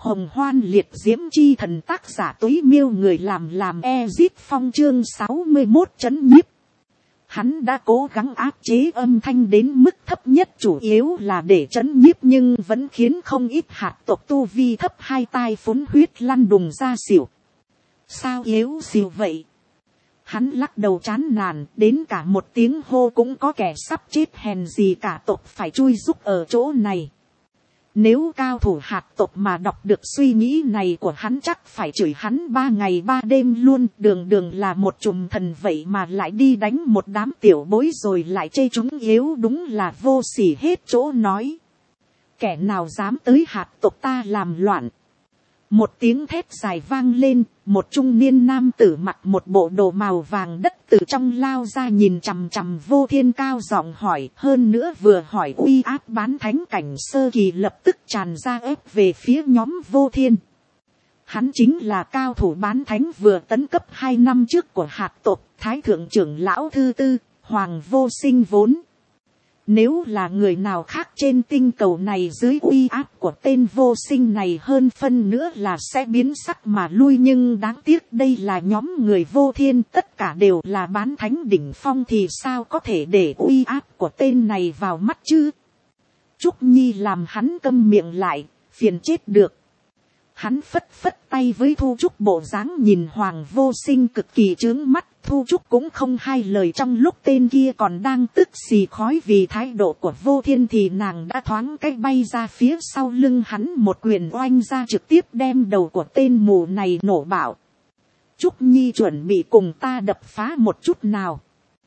Hồng hoan liệt diễm chi thần, tác giả Túy Miêu, người làm Ezit Phong, chương 61 trấn nhiếp. Hắn đã cố gắng áp chế âm thanh đến mức thấp nhất, chủ yếu là để trấn nhiếp, nhưng vẫn khiến không ít hạt tộc tu vi thấp hai tai phun huyết lăn đùng ra xỉu. Sao yếu xỉu vậy? Hắn lắc đầu chán nản, đến cả một tiếng hô cũng có kẻ sắp chết, hèn gì cả tộc phải chui giúp ở chỗ này. Nếu cao thủ hạt tộc mà đọc được suy nghĩ này của hắn chắc phải chửi hắn 3 ngày 3 đêm luôn. Đường là một chùm thần vậy mà lại đi đánh một đám tiểu bối rồi lại chê chúng yếu, đúng là vô sỉ hết chỗ nói. Kẻ nào dám tới hạt tộc ta làm loạn? Một tiếng thét dài vang lên, một trung niên nam tử mặc một bộ đồ màu vàng đất từ trong lao ra, nhìn chằm chằm Vô Thiên cao giọng hỏi, hơn nữa vừa hỏi uy áp bán thánh cảnh sơ kỳ lập tức tràn ra ép về phía nhóm Vô Thiên. Hắn chính là cao thủ bán thánh vừa tấn cấp 2 năm trước của hạt tộc, Thái thượng trưởng lão thứ tư, Hoàng Vô Sinh vốn. Nếu là người nào khác trên tinh cầu này dưới uy áp của tên Vô Sinh này hơn phân nữa là sẽ biến sắc mà lui, nhưng đáng tiếc đây là nhóm người Vô Thiên, tất cả đều là bán thánh đỉnh phong, thì sao có thể để uy áp của tên này vào mắt chứ? Trúc Nhi làm hắn câm miệng lại, phiền chết được. Hắn phất phất tay với Thu Trúc, bộ dáng nhìn Hoàng Vô Sinh cực kỳ chướng mắt. Thu Trúc cũng không hai lời, trong lúc tên kia còn đang tức xì khói vì thái độ của Vô Thiên thì nàng đã thoáng cách bay ra phía sau lưng hắn, một quyền oanh ra trực tiếp đem đầu của tên mù này nổ bạo. Trúc Nhi chuẩn bị cùng ta đập phá một chút nào?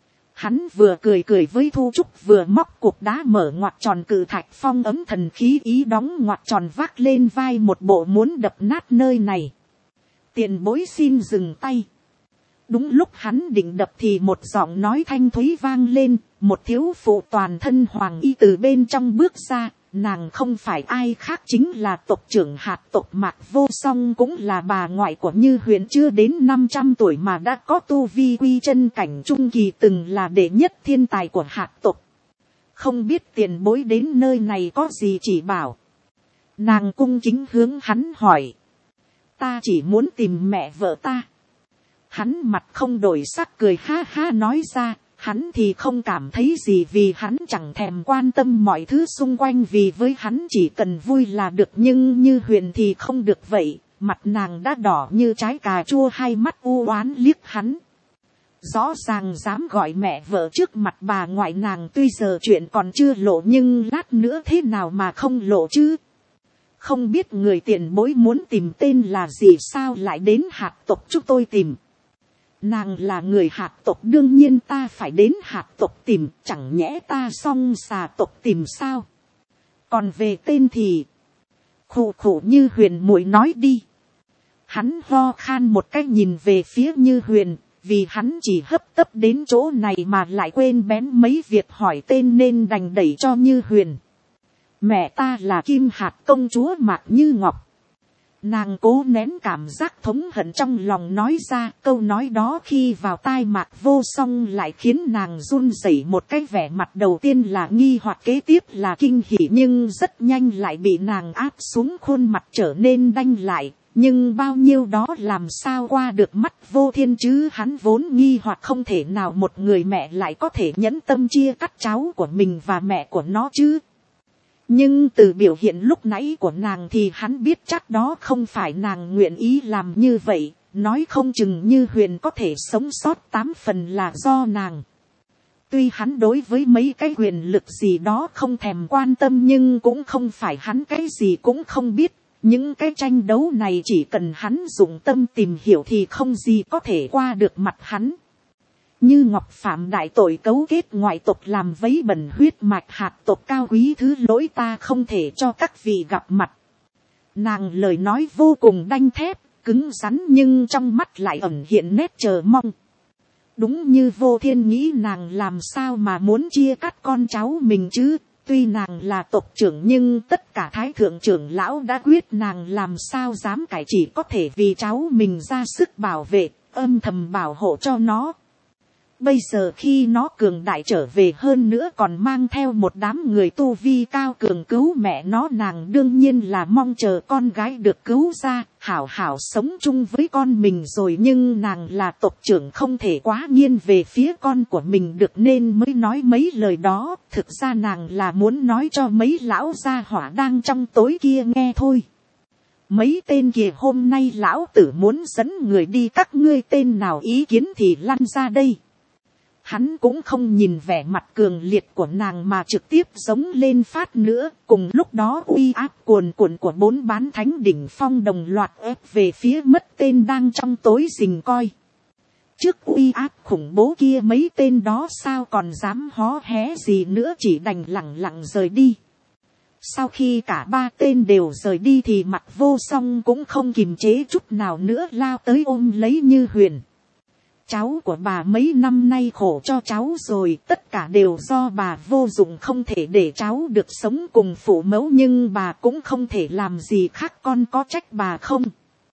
Hắn vừa cười với Thu Trúc, vừa móc cục đá mở ngoặt tròn cự thạch phong ấm thần khí ý đóng ngoặt tròn vác lên vai, một bộ muốn đập nát nơi này. Tiền bối xin dừng tay. Đúng lúc hắn định đập thì một giọng nói thanh thúy vang lên, một thiếu phụ toàn thân hoàng y từ bên trong bước ra. Nàng không phải ai khác chính là tộc trưởng hạt tộc Mạc Vô Song, cũng là bà ngoại của Như Huyền, chưa đến 500 tuổi mà đã có tu vi quy chân cảnh trung kỳ, từng là đệ nhất thiên tài của hạt tộc. Không biết tiền bối đến nơi này có gì chỉ bảo? Nàng cung kính hướng hắn hỏi. Ta chỉ muốn tìm mẹ vợ ta. Hắn mặt không đổi sắc cười ha ha nói ra. Hắn thì không cảm thấy gì, vì hắn chẳng thèm quan tâm mọi thứ xung quanh, vì với hắn chỉ cần vui là được. Nhưng Như Huyền thì không được vậy, mặt nàng đã đỏ như trái cà chua, hai mắt u oán liếc hắn. Rõ ràng dám gọi mẹ vợ trước mặt bà ngoại nàng, tuy giờ chuyện còn chưa lộ nhưng lát nữa thế nào mà không lộ chứ? Không biết người tiền bối muốn tìm tên là gì, sao lại đến hạt tộc chúng tôi tìm? Nàng là người hạt tộc, đương nhiên ta phải đến hạt tộc tìm, chẳng nhẽ ta song xà tộc tìm sao? Còn về tên thì khụ khụ, Như Huyền muội nói đi. Hắn ho khan một cách nhìn về phía Như Huyền, vì hắn chỉ hấp tấp đến chỗ này mà lại quên bén mấy việc hỏi tên nên đành đẩy cho Như Huyền. Mẹ ta là Kim Hạt công chúa Mạc Như Ngọc. Nàng cố nén cảm giác thống hận trong lòng nói ra, câu nói đó khi vào tai Mạc Vô Song lại khiến nàng run rẩy một cái, vẻ mặt đầu tiên là nghi hoặc, kế tiếp là kinh hỉ, nhưng rất nhanh lại bị nàng áp xuống, khuôn mặt trở nên đanh lại. Nhưng bao nhiêu đó làm sao qua được mắt Vô Thiên chứ? Hắn vốn nghi hoặc không thể nào một người mẹ lại có thể nhẫn tâm chia cắt cháu của mình và mẹ của nó chứ. Nhưng từ biểu hiện lúc nãy của nàng thì hắn biết chắc đó không phải nàng nguyện ý làm như vậy. Nói không chừng Như Huyền có thể sống sót 8 phần là do nàng. Tuy hắn đối với mấy cái quyền lực gì đó không thèm quan tâm, nhưng cũng không phải hắn cái gì cũng không biết. Những cái tranh đấu này chỉ cần hắn dụng tâm tìm hiểu thì không gì có thể qua được mặt hắn. Như Ngọc phạm đại tội cấu kết ngoại tộc, làm vấy bẩn huyết mạch hạt tộc cao quý, thứ lỗi ta không thể cho các vị gặp mặt. Nàng lời nói vô cùng đanh thép, cứng rắn, nhưng trong mắt lại ẩn hiện nét chờ mong. Đúng như Vô Thiên nghĩ, nàng làm sao mà muốn chia cắt con cháu mình chứ? Tuy nàng là tộc trưởng nhưng tất cả thái thượng trưởng lão đã quyết, nàng làm sao dám cải, chỉ có thể vì cháu mình ra sức bảo vệ, âm thầm bảo hộ cho nó. Bây giờ khi nó cường đại trở về hơn nữa còn mang theo một đám người tu vi cao cường cứu mẹ nó, nàng đương nhiên là mong chờ con gái được cứu ra, hảo hảo sống chung với con mình rồi. Nhưng nàng là tộc trưởng không thể quá nghiêng về phía con của mình được nên mới nói mấy lời đó. Thực ra nàng là muốn nói cho mấy lão gia hỏa đang trong tối kia nghe thôi. Mấy tên kia hôm nay lão tử muốn dẫn người đi, các ngươi tên nào ý kiến thì lăn ra đây. Hắn cũng không nhìn vẻ mặt cường liệt của nàng mà trực tiếp giống lên phát nữa. Cùng lúc đó uy áp cuồn cuộn của 4 bán thánh đỉnh phong đồng loạt ép về phía mất tên đang trong tối rình coi. Trước uy áp khủng bố kia mấy tên đó sao còn dám hó hé gì nữa, chỉ đành lẳng lặng rời đi. Sau khi cả 3 tên đều rời đi thì Mặt Vô Song cũng không kiềm chế chút nào nữa lao tới ôm lấy Như Huyền. Cháu của bà mấy năm nay khổ cho cháu rồi, tất cả đều do bà vô dụng không thể để cháu được sống cùng phụ mẫu, nhưng bà cũng không thể làm gì khác, con có trách bà không?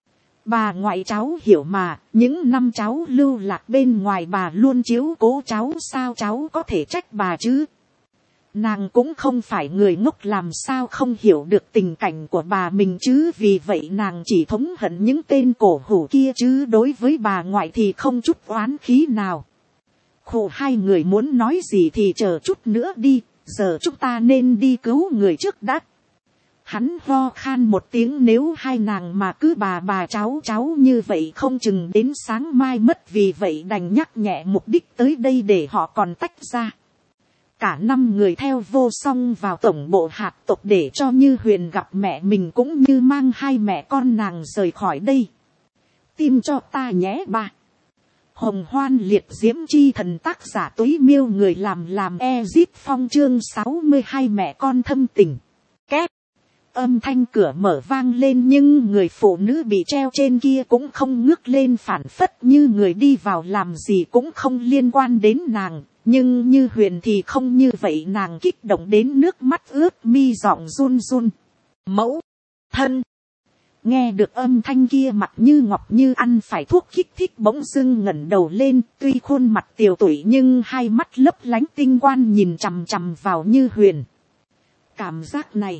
Bà ngoại cháu hiểu mà, những năm cháu lưu lạc bên ngoài bà luôn chiếu cố cháu, sao cháu có thể trách bà chứ? Nàng cũng không phải người ngốc, làm sao không hiểu được tình cảnh của bà mình chứ, vì vậy nàng chỉ thống hận những tên cổ hủ kia chứ đối với bà ngoại thì không chút oán khí nào. Khổ, hai người muốn nói gì thì chờ chút nữa đi, giờ chúng ta nên đi cứu người trước đã. Hắn ho khan một tiếng, nếu hai nàng mà cứ bà cháu như vậy không chừng đến sáng mai mất, vì vậy đành nhắc nhẹ mục đích tới đây để họ còn tách ra. Cả 5 người theo Vô Song vào tổng bộ hạt tộc để cho Như Huyền gặp mẹ mình cũng như mang 2 mẹ con nàng rời khỏi đây. Tim cho ta nhé ba. Hồng Hoan Liệt Diễm Chi Thần, tác giả Túy Miêu, người làm Ezip Phong, chương 62 mẹ con thâm tình. Két. Âm thanh cửa mở vang lên nhưng người phụ nữ bị treo trên kia cũng không ngước lên phản phất như người đi vào làm gì cũng không liên quan đến nàng. Nhưng Như Huyền thì không như vậy, nàng kích động đến nước mắt ướt mi, giọng run run. Mẫu thân. Nghe được âm thanh kia, mặt Như Ngọc như ăn phải thuốc kích thích bỗng dưng ngẩng đầu lên, tuy khuôn mặt tiều tụy nhưng hai mắt lấp lánh tinh quang nhìn chằm chằm vào Như Huyền. Cảm giác này,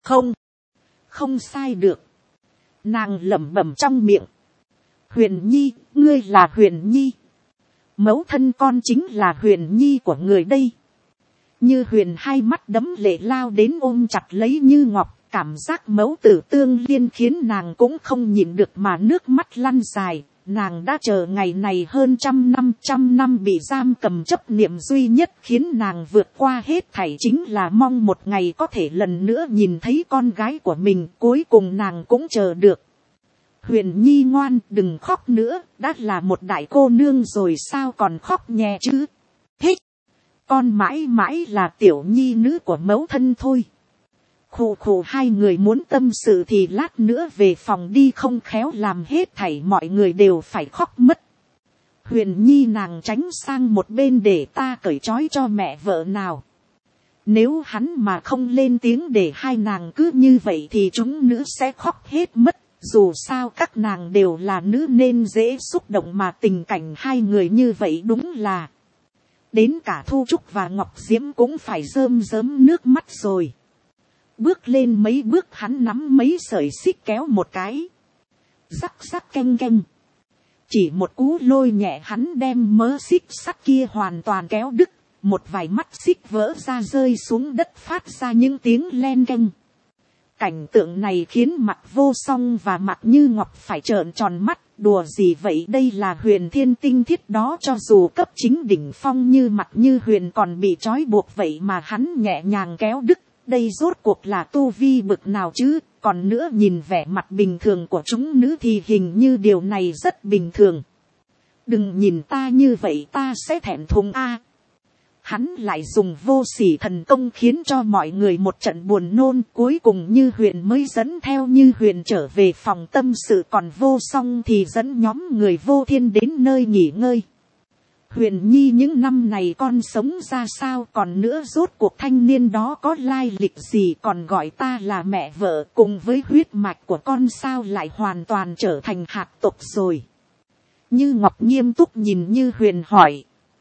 không sai được. Nàng lẩm bẩm trong miệng. Huyền Nhi, ngươi là Huyền Nhi. Mẫu thân con chính là Huyền Nhi của người đây. Như Huyền hai mắt đẫm lệ lao đến ôm chặt lấy Như Ngọc, cảm giác mẫu tử tương liên khiến nàng cũng không nhịn được mà nước mắt lăn dài. Nàng đã chờ ngày này hơn trăm năm bị giam cầm, chấp niệm duy nhất khiến nàng vượt qua hết thảy chính là mong một ngày có thể lần nữa nhìn thấy con gái của mình. Cuối cùng nàng cũng chờ được. Huyền Nhi ngoan, đừng khóc nữa, đã là một đại cô nương rồi sao còn khóc nhè chứ. Hít, con mãi mãi là tiểu nhi nữ của mẫu thân thôi. Khù, hai người muốn tâm sự thì lát nữa về phòng đi, không khéo làm hết thảy mọi người đều phải khóc mất. Huyền Nhi, nàng tránh sang một bên để ta cởi trói cho mẹ vợ nào. Nếu hắn mà không lên tiếng để hai nàng cứ như vậy thì chúng nữ sẽ khóc hết mất. Dù sao các nàng đều là nữ nên dễ xúc động, mà tình cảnh hai người như vậy đúng là đến cả Thu Trúc và Ngọc Diễm cũng phải rơm rớm nước mắt rồi. Bước lên mấy bước, hắn nắm mấy sợi xích kéo một cái, rắc canh canh. Chỉ một cú lôi nhẹ, hắn đem mớ xích sắt kia hoàn toàn kéo đứt, một vài mắt xích vỡ ra rơi xuống đất phát ra những tiếng len canh. Cảnh tượng này khiến Mặt Vô Song và Mặt Như Ngọc phải trợn tròn mắt, đùa gì vậy, đây là Huyền Thiên tinh thiết đó, cho dù cấp chính đỉnh phong như Mặt Như Huyền còn bị trói buộc vậy mà hắn nhẹ nhàng kéo đứt, đây rốt cuộc là tu vi bực nào chứ, còn nữa nhìn vẻ mặt bình thường của chúng nữ thì hình như điều này rất bình thường. Đừng nhìn ta như vậy, ta sẽ thẹn thùng a. Hắn lại dùng vô sỉ thần công khiến cho mọi người một trận buồn nôn, cuối cùng Như Huyền mới dẫn theo Như Huyền trở về phòng tâm sự, còn Vô Song thì dẫn nhóm người Vô Thiên đến nơi nghỉ ngơi. Huyền Nhi, những năm này con sống ra sao, còn nữa rốt cuộc thanh niên đó có lai lịch gì, còn gọi ta là mẹ vợ, cùng với huyết mạch của con sao lại hoàn toàn trở thành hạt tộc rồi. Như Ngọc nghiêm túc nhìn Như Huyền hỏi.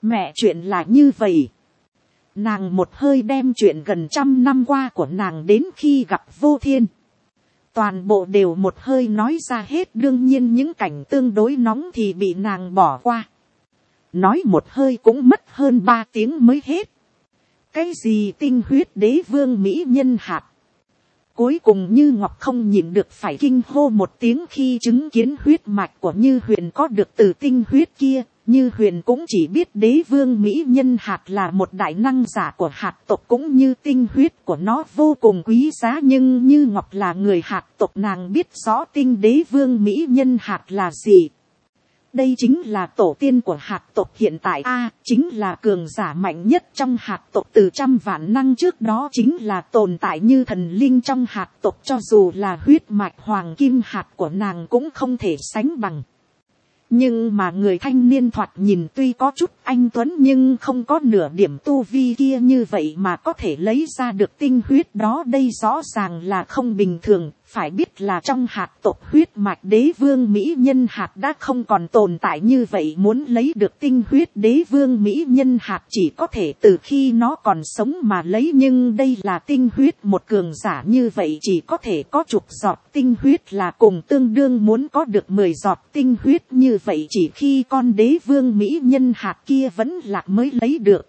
Mẹ chuyện là như vậy. Nàng một hơi đem chuyện gần 100 năm qua của nàng đến khi gặp Vô Thiên. Toàn bộ đều một hơi nói ra hết, đương nhiên những cảnh tương đối nóng thì bị nàng bỏ qua. Nói một hơi cũng mất hơn 3 tiếng mới hết. Cái gì tinh huyết đế vương mỹ nhân hạt. Cuối cùng Như Ngọc không nhịn được phải kinh hô một tiếng khi chứng kiến huyết mạch của Như Huyền có được từ tinh huyết kia. Như Huyền cũng chỉ biết đế vương mỹ nhân hạt là một đại năng giả của hạt tộc, cũng như tinh huyết của nó vô cùng quý giá, nhưng Như Ngọc là người hạt tộc, nàng biết rõ tinh đế vương mỹ nhân hạt là gì. Đây chính là tổ tiên của hạt tộc hiện tại chính là cường giả mạnh nhất trong hạt tộc, từ 100 vạn năm trước đó chính là tồn tại như thần linh trong hạt tộc, cho dù là huyết mạch hoàng kim hạt của nàng cũng không thể sánh bằng. Nhưng mà người thanh niên thoạt nhìn tuy có chút anh tuấn nhưng không có nửa điểm tu vi kia như vậy mà có thể lấy ra được tinh huyết đó, đây rõ ràng là không bình thường. Phải biết là trong hạt tộc huyết mạch đế vương mỹ nhân hạt đã không còn tồn tại như vậy, muốn lấy được tinh huyết đế vương mỹ nhân hạt chỉ có thể từ khi nó còn sống mà lấy, nhưng đây là tinh huyết một cường giả như vậy chỉ có thể có chục giọt tinh huyết là cùng tương đương muốn có được 10 giọt tinh huyết như vậy chỉ khi con đế vương mỹ nhân hạt kia vẫn lạc mới lấy được.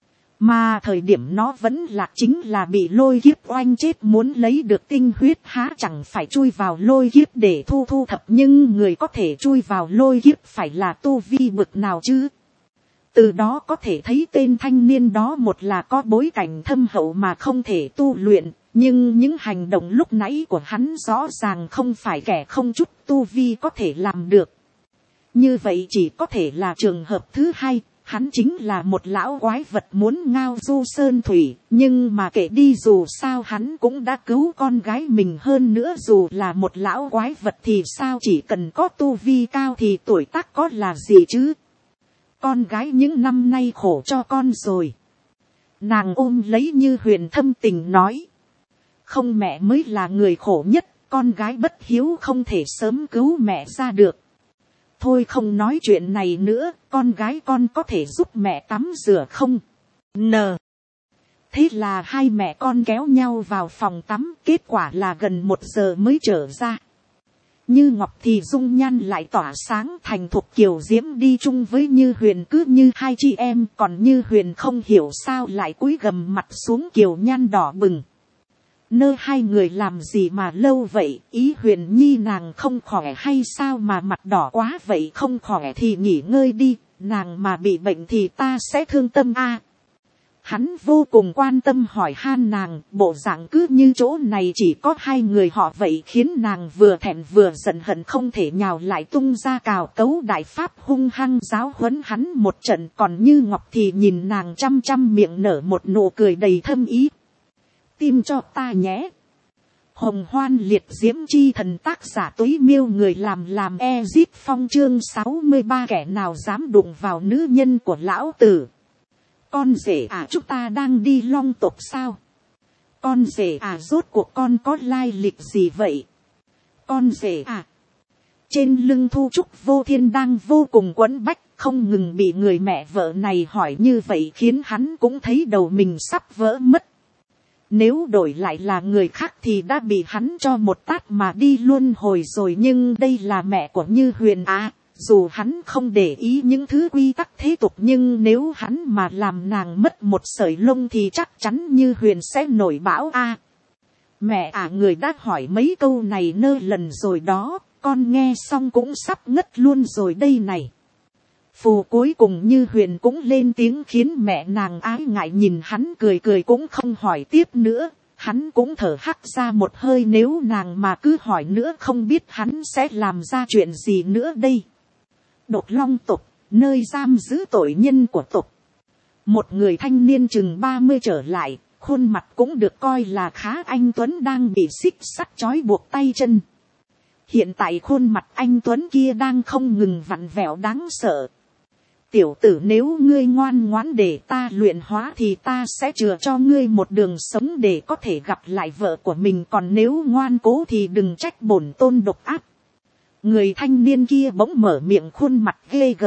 Mà thời điểm nó vẫn lạc chính là bị lôi kiếp oanh chết, muốn lấy được tinh huyết há chẳng phải chui vào lôi kiếp để thu thập, nhưng người có thể chui vào lôi kiếp phải là tu vi bực nào chứ. Từ đó có thể thấy tên thanh niên đó một là có bối cảnh thâm hậu mà không thể tu luyện, nhưng những hành động lúc nãy của hắn rõ ràng không phải kẻ không chút tu vi có thể làm được. Như vậy chỉ có thể là trường hợp thứ hai. Hắn chính là một lão quái vật muốn ngao du sơn thủy, nhưng mà kể đi dù sao hắn cũng đã cứu con gái mình, hơn nữa dù là một lão quái vật thì sao chỉ cần có tu vi cao thì tuổi tác có là gì chứ. Con gái những năm nay khổ cho con rồi. Nàng ôm lấy Như Huyền thâm tình nói. Không, mẹ mới là người khổ nhất, con gái bất hiếu không thể sớm cứu mẹ ra được. Thôi không nói chuyện này nữa, con gái con có thể giúp mẹ tắm rửa không? Thế là hai mẹ con kéo nhau vào phòng tắm, kết quả là gần 1 giờ mới trở ra. Như Ngọc thì dung nhan lại tỏa sáng thành thục kiều diễm đi chung với Như Huyền cứ như hai chị em, còn Như Huyền không hiểu sao lại cúi gằm mặt xuống, kiều nhan đỏ bừng. Hai người làm gì mà lâu vậy, ý Huyền Nhi nàng không khỏe hay sao mà mặt đỏ quá vậy? Không khỏe thì nghỉ ngơi đi, nàng mà bị bệnh thì ta sẽ thương tâm Hắn vô cùng quan tâm hỏi han nàng, bộ dạng cứ như chỗ này chỉ có hai người họ vậy khiến nàng vừa thẹn vừa giận hận không thể nhào lại tung ra cào cấu đại pháp hung hăng giáo huấn hắn một trận. Còn Như Ngọc thì nhìn nàng chăm miệng nở một nụ cười đầy thâm ý. Tim cho ta nhé. Hồng Hoan Liệt Diễm Chi Thần, tác giả Túy Miêu, người làm Ezip Phong, chương 63, kẻ nào dám đụng vào nữ nhân của lão tử. Con rể chúng ta đang đi Long tộc sao? Con rể rốt cuộc con có lai lịch gì vậy? Con rể Trên lưng Thu Trúc Vô Thiên đang vô cùng quẫn bách, không ngừng bị người mẹ vợ này hỏi như vậy khiến hắn cũng thấy đầu mình sắp vỡ mất. Nếu đổi lại là người khác thì đã bị hắn cho một tát mà đi luôn hồi rồi, nhưng đây là mẹ của Như Huyền dù hắn không để ý những thứ quy tắc thế tục, nhưng nếu hắn mà làm nàng mất một sợi lông thì chắc chắn Như Huyền sẽ nổi bão Mẹ người đã hỏi mấy câu này lần rồi đó, con nghe xong cũng sắp ngất luôn rồi đây này. Phù cuối cùng Như Huyền cũng lên tiếng khiến mẹ nàng ái ngại nhìn hắn cười cũng không hỏi tiếp nữa. Hắn cũng thở hắt ra một hơi, nếu nàng mà cứ hỏi nữa không biết hắn sẽ làm ra chuyện gì nữa đây. Đột Long tộc, nơi giam giữ tội nhân của tộc. Một người thanh niên chừng 30 trở lại, khuôn mặt cũng được coi là khá anh tuấn, đang bị xích sắt trói buộc tay chân. Hiện tại khuôn mặt anh tuấn kia đang không ngừng vặn vẹo đáng sợ. Tiểu tử, nếu ngươi ngoan ngoãn để ta luyện hóa thì ta sẽ chừa cho ngươi một đường sống để có thể gặp lại vợ của mình, còn nếu ngoan cố thì đừng trách bổn tôn độc ác. Người thanh niên kia bỗng mở miệng, khuôn mặt ghê gợn,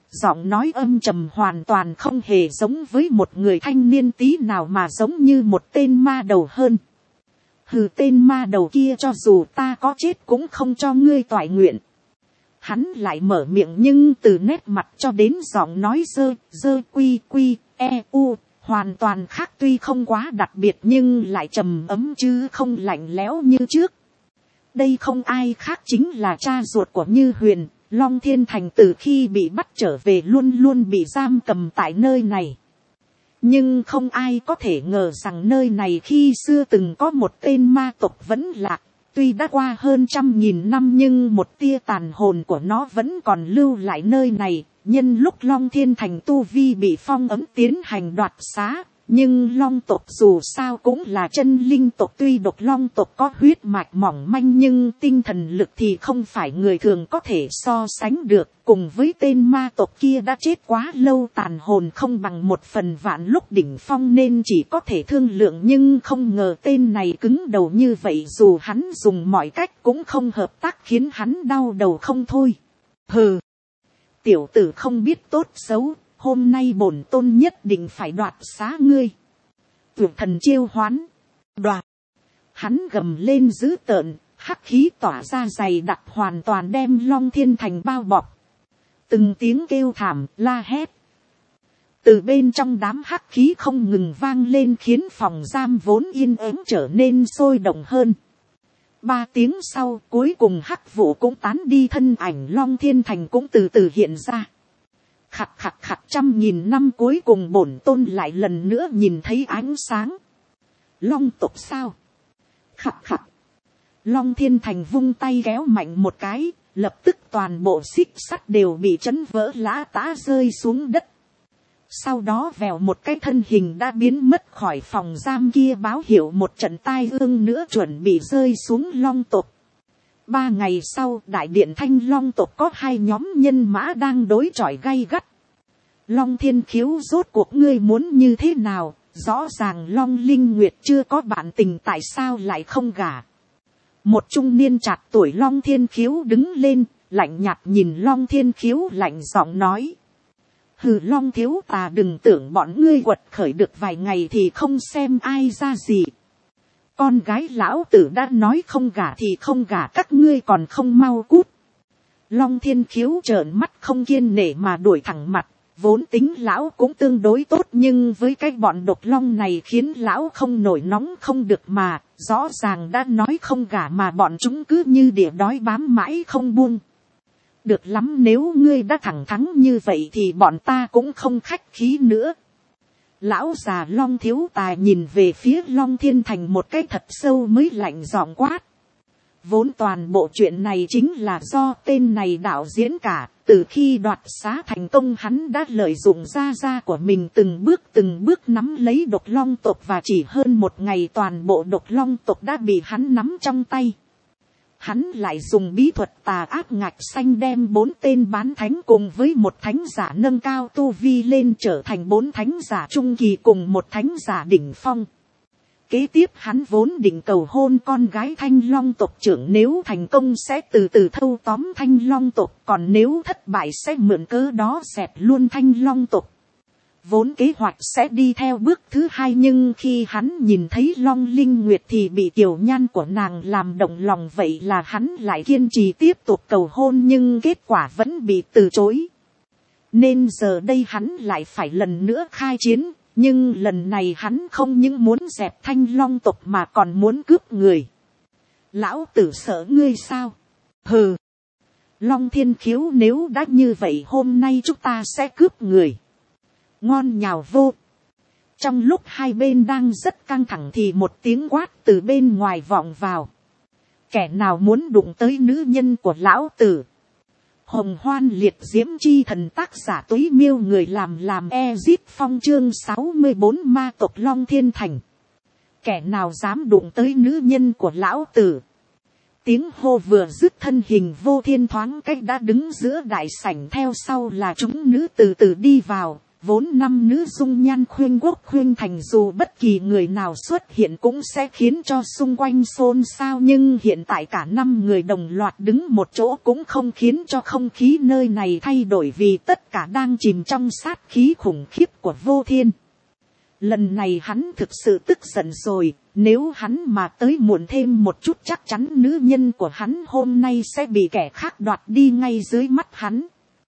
giọng nói âm trầm hoàn toàn không hề giống với một người thanh niên tí nào mà giống như một tên ma đầu hơn. Hừ, tên ma đầu kia, cho dù ta có chết cũng không cho ngươi toại nguyện. Hắn lại mở miệng, nhưng từ nét mặt cho đến giọng nói dơ quy quy e u hoàn toàn khác, tuy không quá đặc biệt nhưng lại trầm ấm chứ không lạnh lẽo như trước. Đây không ai khác chính là cha ruột của Như Huyền. Long Thiên Thành từ khi bị bắt trở về luôn luôn bị giam cầm tại nơi này. Nhưng không ai có thể ngờ rằng nơi này khi xưa từng có một tên ma tộc vẫn lạc. Tuy đã qua hơn 100.000 năm nhưng một tia tàn hồn của nó vẫn còn lưu lại nơi này. Nhân lúc Long Thiên Thành tu vi bị phong ấn tiến hành đoạt xá. Nhưng long tộc dù sao cũng là chân linh tộc, tuy độc long tộc có huyết mạch mỏng manh nhưng tinh thần lực thì không phải người thường có thể so sánh được. Cùng với tên ma tộc kia đã chết quá lâu, tàn hồn không bằng 1/1000 lúc đỉnh phong nên chỉ có thể thương lượng, nhưng không ngờ tên này cứng đầu như vậy, dù hắn dùng mọi cách cũng không hợp tác, khiến hắn đau đầu không thôi. Hừ, tiểu tử không biết tốt xấu, hôm nay bổn tôn nhất định phải đoạt xá ngươi. Tuyệt thần chiêu hoán, đoạt. Hắn gầm lên dữ tợn, hắc khí tỏa ra dày đặc hoàn toàn đem Long Thiên Thành bao bọc. Từng tiếng kêu thảm la hét từ bên trong đám hắc khí không ngừng vang lên, khiến phòng giam vốn yên ắng trở nên sôi động hơn. 3 tiếng sau, cuối cùng hắc vụ cũng tán đi, thân ảnh Long Thiên Thành cũng từ từ hiện ra. Khặt khặt khặt, 100.000 năm cuối cùng bổn tôn lại lần nữa nhìn thấy ánh sáng. Long tộc sao? Khặt khặt. Long Thiên Thành vung tay kéo mạnh một cái, lập tức toàn bộ xích sắt đều bị chấn vỡ lã tả rơi xuống đất. Sau đó vèo một cái thân hình đã biến mất khỏi phòng giam kia, báo hiệu một trận tai ương nữa chuẩn bị rơi xuống long tộc. 3 ngày sau, đại điện Thanh Long tộc có 2 nhóm nhân mã đang đối chọi gay gắt. Long Thiên Khiếu, rốt cuộc ngươi muốn như thế nào? Rõ ràng Long Linh Nguyệt chưa có bạn tình, tại sao lại không gả? Một trung niên trạc tuổi Long Thiên Khiếu đứng lên, lạnh nhạt nhìn Long Thiên Khiếu, lạnh giọng nói. Hừ, Long thiếu tà, đừng tưởng bọn ngươi quật khởi được vài ngày thì không xem ai ra gì. Con gái lão tử đã nói không gả thì không gả, các ngươi còn không mau cút. Long Thiên Khiếu trợn mắt không kiên nể mà đuổi thẳng mặt. Vốn tính lão cũng tương đối tốt, nhưng với cái bọn độc long này khiến lão không nổi nóng không được mà. Rõ ràng đã nói không gả mà bọn chúng cứ như đỉa đói bám mãi không buông. Được lắm, nếu ngươi đã thẳng thắn như vậy thì bọn ta cũng không khách khí nữa. Lão già Long thiếu tài nhìn về phía Long Thiên Thành một cái thật sâu mới lạnh giọng quát. Vốn toàn bộ chuyện này chính là do tên này đạo diễn cả. Từ khi đoạt xá thành công, hắn đã lợi dụng gia của mình từng bước nắm lấy độc long tộc, và chỉ hơn 1 ngày toàn bộ độc long tộc đã bị hắn nắm trong tay. Hắn lại dùng bí thuật tà ác ngạch xanh đem 4 tên bán thánh cùng với 1 thánh giả nâng cao tu vi lên trở thành 4 thánh giả trung kỳ cùng 1 thánh giả đỉnh phong. Kế tiếp hắn vốn định cầu hôn con gái Thanh Long tộc trưởng, nếu thành công sẽ từ từ thâu tóm Thanh Long tộc, còn nếu thất bại sẽ mượn cớ đó dẹp luôn Thanh Long tộc. Vốn kế hoạch sẽ đi theo bước thứ 2, nhưng khi hắn nhìn thấy Long Linh Nguyệt thì bị tiểu nhan của nàng làm động lòng, vậy là hắn lại kiên trì tiếp tục cầu hôn, nhưng kết quả vẫn bị từ chối. Nên giờ đây hắn lại phải lần nữa khai chiến, nhưng lần này hắn không những muốn dẹp Thanh Long tộc mà còn muốn cướp người. Lão tử sợ ngươi sao? Hừ. Long Thiên Khiếu, nếu đã như vậy hôm nay chúng ta sẽ cướp người. Ngon nhào vô. Trong lúc hai bên đang rất căng thẳng thì một tiếng quát từ bên ngoài vọng vào. Kẻ nào muốn đụng tới nữ nhân của lão tử? Hồng Hoan liệt diễm chi thần, tác giả Túy Miêu, người làm Ezip Phong, chương 64, ma tộc Long Thiên Thành. Kẻ nào dám đụng tới nữ nhân của lão tử? Tiếng hô vừa dứt, thân hình Vô Thiên thoáng cách đã đứng giữa đại sảnh, theo sau là chúng nữ từ từ đi vào. Vốn năm nữ dung nhan khuyên quốc khuyên thành, dù bất kỳ người nào xuất hiện cũng sẽ khiến cho xung quanh xôn xao, nhưng hiện tại cả 5 người đồng loạt đứng một chỗ cũng không khiến cho không khí nơi này thay đổi, vì tất cả đang chìm trong sát khí khủng khiếp của Vô Thiên. Lần này hắn thực sự tức giận rồi, nếu hắn mà tới muộn thêm một chút chắc chắn nữ nhân của hắn hôm nay sẽ bị kẻ khác đoạt đi ngay dưới mắt hắn.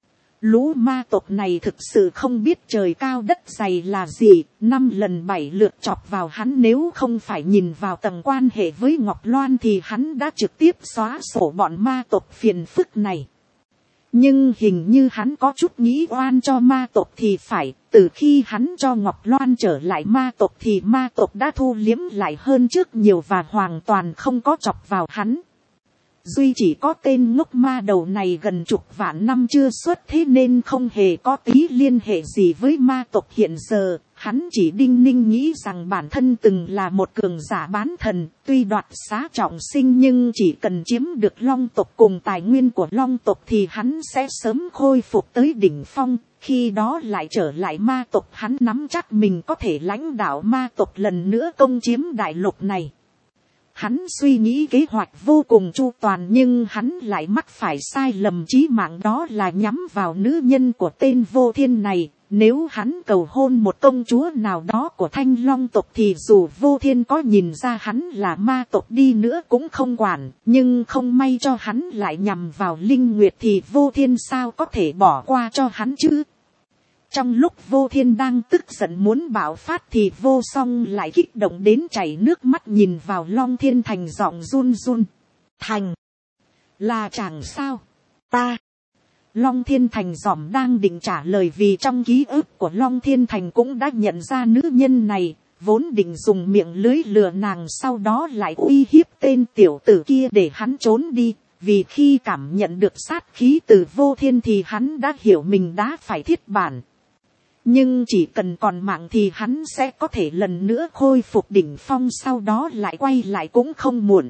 Lũ ma tộc này thực sự không biết trời cao đất dày là gì, 5 lần 7 lượt chọc vào hắn, nếu không phải nhìn vào tầng quan hệ với Ngọc Loan thì hắn đã trực tiếp xóa sổ bọn ma tộc phiền phức này. Nhưng hình như hắn có chút nghĩ oan cho ma tộc thì phải, từ khi hắn cho Ngọc Loan trở lại ma tộc thì ma tộc đã thu liếm lại hơn trước nhiều và hoàn toàn không có chọc vào hắn. Duy chỉ có tên ngốc ma đầu này gần chục vạn năm chưa xuất thế nên không hề có tí liên hệ gì với ma tộc hiện giờ. Hắn chỉ đinh ninh nghĩ rằng bản thân từng là một cường giả bán thần, tuy đoạt xá trọng sinh nhưng chỉ cần chiếm được long tộc cùng tài nguyên của long tộc thì hắn sẽ sớm khôi phục tới đỉnh phong. Khi đó lại trở lại ma tộc, hắn nắm chắc mình có thể lãnh đạo ma tộc lần nữa công chiếm đại lục này. Hắn suy nghĩ kế hoạch vô cùng chu toàn, nhưng hắn lại mắc phải sai lầm chí mạng, đó là nhắm vào nữ nhân của tên Vô Thiên này. Nếu hắn cầu hôn một công chúa nào đó của Thanh Long tộc thì dù Vô Thiên có nhìn ra hắn là ma tộc đi nữa cũng không quản, nhưng không may cho hắn lại nhằm vào Linh Nguyệt thì Vô Thiên sao có thể bỏ qua cho hắn chứ. Trong lúc Vô Thiên đang tức giận muốn bạo phát thì Vô Song lại kích động đến chảy nước mắt, nhìn vào Long Thiên Thành giọng run run. Thành, là chàng sao? Ta. Long Thiên Thành giọng đang định trả lời vì trong ký ức của Long Thiên Thành cũng đã nhận ra nữ nhân này, vốn định dùng miệng lưới lừa nàng, sau đó lại uy hiếp tên tiểu tử kia để hắn trốn đi. Vì khi cảm nhận được sát khí từ Vô Thiên thì hắn đã hiểu mình đã phải thiết bản. Nhưng chỉ cần còn mạng thì hắn sẽ có thể lần nữa khôi phục đỉnh phong, sau đó lại quay lại cũng không muộn.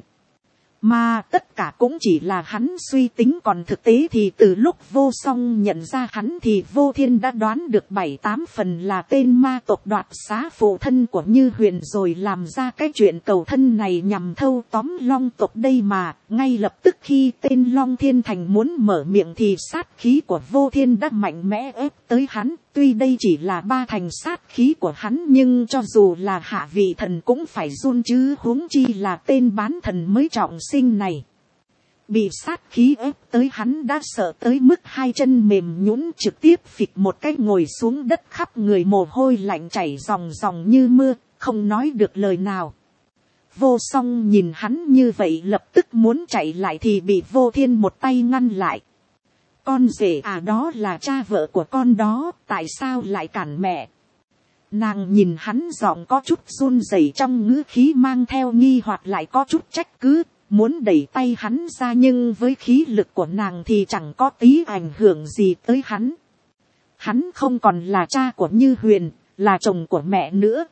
Mà tất cả cũng chỉ là hắn suy tính, còn thực tế thì từ lúc Vô Song nhận ra hắn thì Vô Thiên đã đoán được 7-8 phần là tên ma tộc đoạt xá phụ thân của Như Huyền rồi làm ra cái chuyện cầu thân này nhằm thâu tóm Long tộc đây mà. Ngay lập tức khi tên Long Thiên Thành muốn mở miệng thì sát khí của Vô Thiên đã mạnh mẽ ép tới hắn. Tuy đây chỉ là 3 thành sát khí của hắn, nhưng cho dù là hạ vị thần cũng phải run chứ, huống chi là tên bán thần mới trọng sinh này. Bị sát khí ép tới hắn đã sợ tới mức 2 chân mềm nhũn, trực tiếp phịch một cái ngồi xuống đất, khắp người mồ hôi lạnh chảy ròng ròng như mưa, không nói được lời nào. Vô Song nhìn hắn như vậy lập tức muốn chạy lại thì bị Vô Thiên một tay ngăn lại. Con rể à, đó là cha vợ của con đó, tại sao lại cản mẹ? Nàng nhìn hắn giọng có chút run rẩy, trong ngữ khí mang theo nghi hoặc lại có chút trách cứ, muốn đẩy tay hắn ra nhưng với khí lực của nàng thì chẳng có tí ảnh hưởng gì tới hắn. Hắn không còn là cha của Như Huyền, là chồng của mẹ nữa.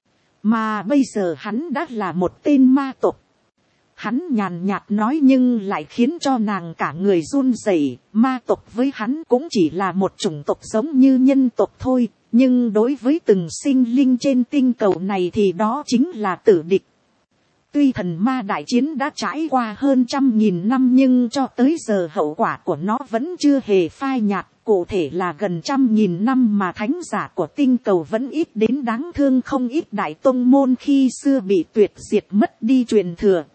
Mà bây giờ hắn đã là một tên ma tộc. Hắn nhàn nhạt nói nhưng lại khiến cho nàng cả người run rẩy. Ma tộc với hắn cũng chỉ là một chủng tộc giống như nhân tộc thôi, nhưng đối với từng sinh linh trên tinh cầu này thì đó chính là tử địch. Tuy thần ma đại chiến đã trải qua hơn 100.000 năm nhưng cho tới giờ hậu quả của nó vẫn chưa hề phai nhạt. Cụ thể là gần 100.000 năm mà thánh giả của tinh cầu vẫn ít đến đáng thương, không ít đại tông môn khi xưa bị tuyệt diệt, mất đi truyền thừa.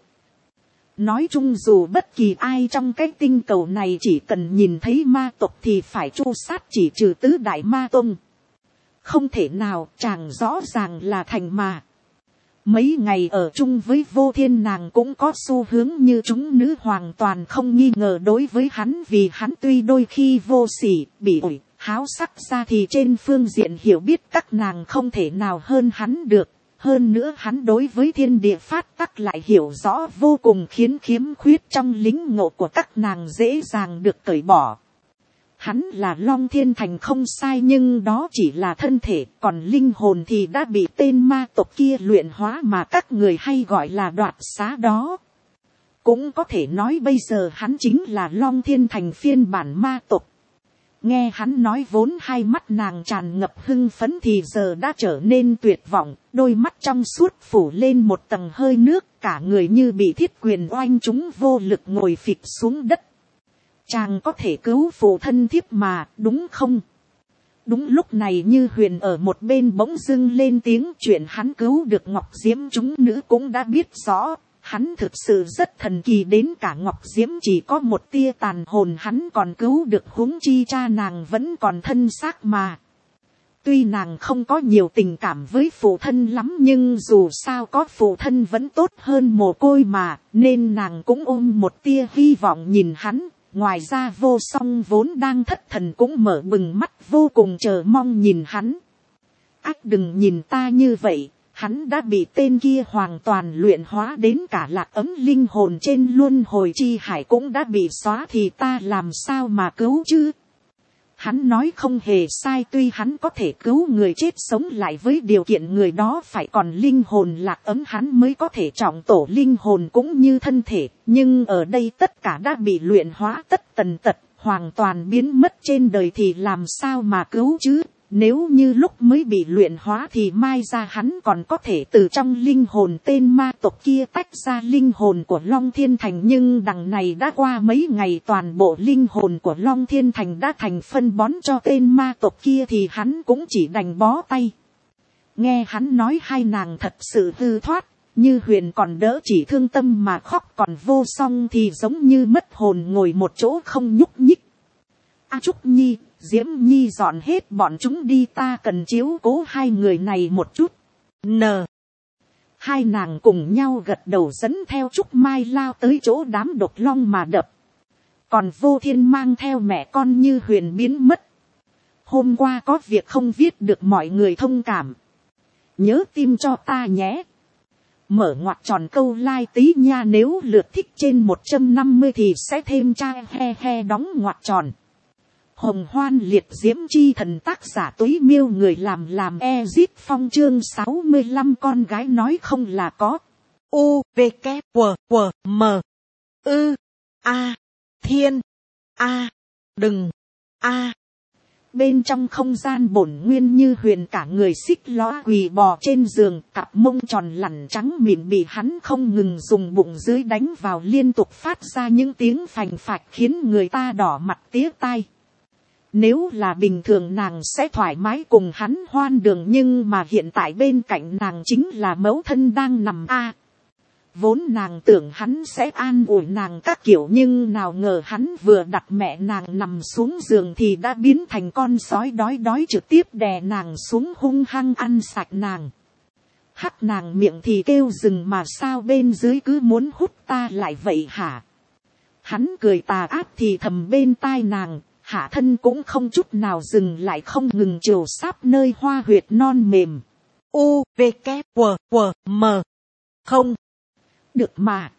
Nói chung dù bất kỳ ai trong cái tinh cầu này chỉ cần nhìn thấy ma tộc thì phải tru sát, chỉ trừ tứ đại ma tông. Không thể nào, chàng rõ ràng là thành mà. Mấy ngày ở chung với Vô Thiên nàng cũng có xu hướng như chúng nữ, hoàn toàn không nghi ngờ đối với hắn, vì hắn tuy đôi khi vô sỉ, bị ổi, háo sắc ra thì trên phương diện hiểu biết các nàng không thể nào hơn hắn được. Hơn nữa hắn đối với thiên địa phát tắc lại hiểu rõ vô cùng, khiến khiếm khuyết trong lính ngộ của các nàng dễ dàng được cởi bỏ. Hắn là Long Thiên Thành không sai, nhưng đó chỉ là thân thể, còn linh hồn thì đã bị tên ma tộc kia luyện hóa mà các người hay gọi là đoạt xá đó. Cũng có thể nói bây giờ hắn chính là Long Thiên Thành phiên bản ma tộc. Nghe hắn nói vốn hai mắt nàng tràn ngập hưng phấn thì giờ đã trở nên tuyệt vọng, đôi mắt trong suốt phủ lên một tầng hơi nước, cả người như bị thiết quyền oanh chúng vô lực ngồi phịch xuống đất. Chàng có thể cứu phụ thân thiếp mà, đúng không? Đúng lúc này Như Huyền ở một bên bỗng dưng lên tiếng, chuyện hắn cứu được Ngọc Diễm chúng nữ cũng đã biết rõ. Hắn thực sự rất thần kỳ, đến cả Ngọc Diễm chỉ có một tia tàn hồn hắn còn cứu được, huống chi cha nàng vẫn còn thân xác mà. Tuy nàng không có nhiều tình cảm với phụ thân lắm, nhưng dù sao có phụ thân vẫn tốt hơn mồ côi mà, nên nàng cũng ôm một tia hy vọng nhìn hắn. Ngoài ra Vô Song vốn đang thất thần cũng mở bừng mắt vô cùng chờ mong nhìn hắn. Ách, đừng nhìn ta như vậy, hắn đã bị tên kia hoàn toàn luyện hóa, đến cả lạc ấm linh hồn trên luân hồi chi hải cũng đã bị xóa, thì ta làm sao mà cứu chứ? Hắn nói không hề sai, tuy hắn có thể cứu người chết sống lại với điều kiện người đó phải còn linh hồn lạc ấm hắn mới có thể trọng tổ linh hồn cũng như thân thể, nhưng ở đây tất cả đã bị luyện hóa tất tần tật, hoàn toàn biến mất trên đời thì làm sao mà cứu chứ? Nếu như lúc mới bị luyện hóa thì mai ra hắn còn có thể từ trong linh hồn tên ma tộc kia tách ra linh hồn của Long Thiên Thành, nhưng đằng này đã qua mấy ngày toàn bộ linh hồn của Long Thiên Thành đã thành phân bón cho tên ma tộc kia thì hắn cũng chỉ đành bó tay. Nghe hắn nói hai nàng thật sự hư thoát, Như Huyền còn đỡ chỉ thương tâm mà khóc, còn Vô Song thì giống như mất hồn ngồi một chỗ không nhúc nhích. Trúc Nhi, Diễm Nhi dọn hết bọn chúng đi, ta cần chiếu cố hai người này một chút. Hai nàng cùng nhau gật đầu dẫn theo Trúc Mai lao tới chỗ đám độc long mà đập. Còn Vô Thiên mang theo mẹ con Như Huyền biến mất. Hôm qua có việc không viết được, mọi người thông cảm. Nhớ tim cho ta nhé. Mở ngoặc tròn câu like tí nha, nếu lượt thích trên 150 thì sẽ thêm trang he đóng ngoặc tròn. Hồng Hoan Liệt Diễm Chi Thần, tác giả Túy Miêu, người làm Ezip Phong, chương 65, con gái nói không là có. U, V, K, W, M, Ư, A, Thiên, A, đừng, A. Bên trong không gian bổn nguyên, Như Huyền cả người xích lõa quỳ bò trên giường, cặp mông tròn lẳn trắng mịn bị hắn không ngừng dùng bụng dưới đánh vào, liên tục phát ra những tiếng phành phạch khiến người ta đỏ mặt tía tai. Nếu là bình thường nàng sẽ thoải mái cùng hắn hoan đường, nhưng mà hiện tại bên cạnh nàng chính là mẫu thân đang nằm vốn nàng tưởng hắn sẽ an ủi nàng các kiểu, nhưng nào ngờ hắn vừa đặt mẹ nàng nằm xuống giường thì đã biến thành con sói đói trực tiếp đè nàng xuống hung hăng ăn sạch nàng. Hắc, nàng miệng thì kêu dừng mà sao bên dưới cứ muốn hút ta lại vậy hả? Hắn cười tà ác thì thầm bên tai nàng. Hạ thân cũng không chút nào dừng lại, không ngừng trều sáp nơi hoa huyệt non mềm. U, V, K, W, M. Không. Được mà.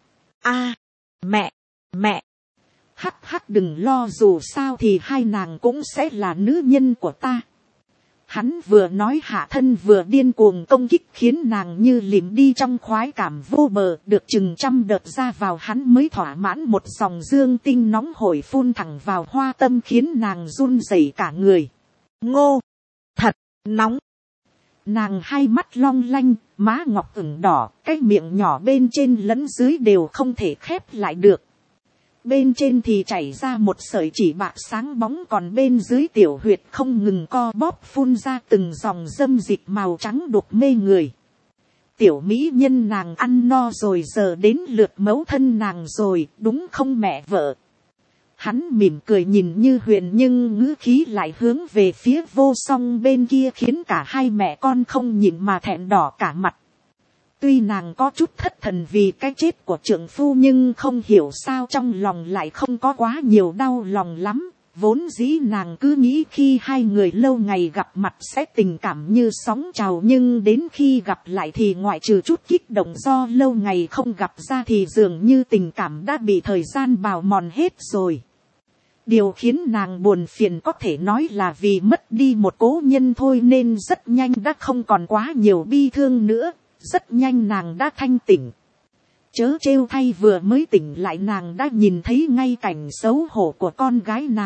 Mẹ. Hắc, đừng lo, dù sao thì hai nàng cũng sẽ là nữ nhân của ta. Hắn vừa nói hạ thân vừa điên cuồng công kích, khiến nàng như lìm đi trong khoái cảm vô bờ, được chừng trăm đợt ra vào hắn mới thỏa mãn, một dòng dương tinh nóng hổi phun thẳng vào hoa tâm khiến nàng run rẩy cả người. Ngô! Thật! Nóng! Nàng hai mắt long lanh, má ngọc ửng đỏ, cái miệng nhỏ bên trên lẫn dưới đều không thể khép lại được. Bên trên thì chảy ra một sợi chỉ bạc sáng bóng, còn bên dưới tiểu huyệt không ngừng co bóp phun ra từng dòng dâm dịch màu trắng đục mê người. Tiểu mỹ nhân nàng ăn no rồi, giờ đến lượt mẫu thân nàng rồi, đúng không mẹ vợ? Hắn mỉm cười nhìn Như Huyền, nhưng ngữ khí lại hướng về phía Vô Song bên kia, khiến cả hai mẹ con không nhịn mà thẹn đỏ cả mặt. Tuy nàng có chút thất thần vì cái chết của trượng phu, nhưng không hiểu sao trong lòng lại không có quá nhiều đau lòng lắm. Vốn dĩ nàng cứ nghĩ khi hai người lâu ngày gặp mặt sẽ tình cảm như sóng trào, nhưng đến khi gặp lại thì ngoại trừ chút kích động do lâu ngày không gặp ra thì dường như tình cảm đã bị thời gian bào mòn hết rồi. Điều khiến nàng buồn phiền có thể nói là vì mất đi một cố nhân thôi, nên rất nhanh đã không còn quá nhiều bi thương nữa. Rất nhanh nàng đã thanh tỉnh. Chớ trêu thay, vừa mới tỉnh lại nàng đã nhìn thấy ngay cảnh xấu hổ của con gái nàng.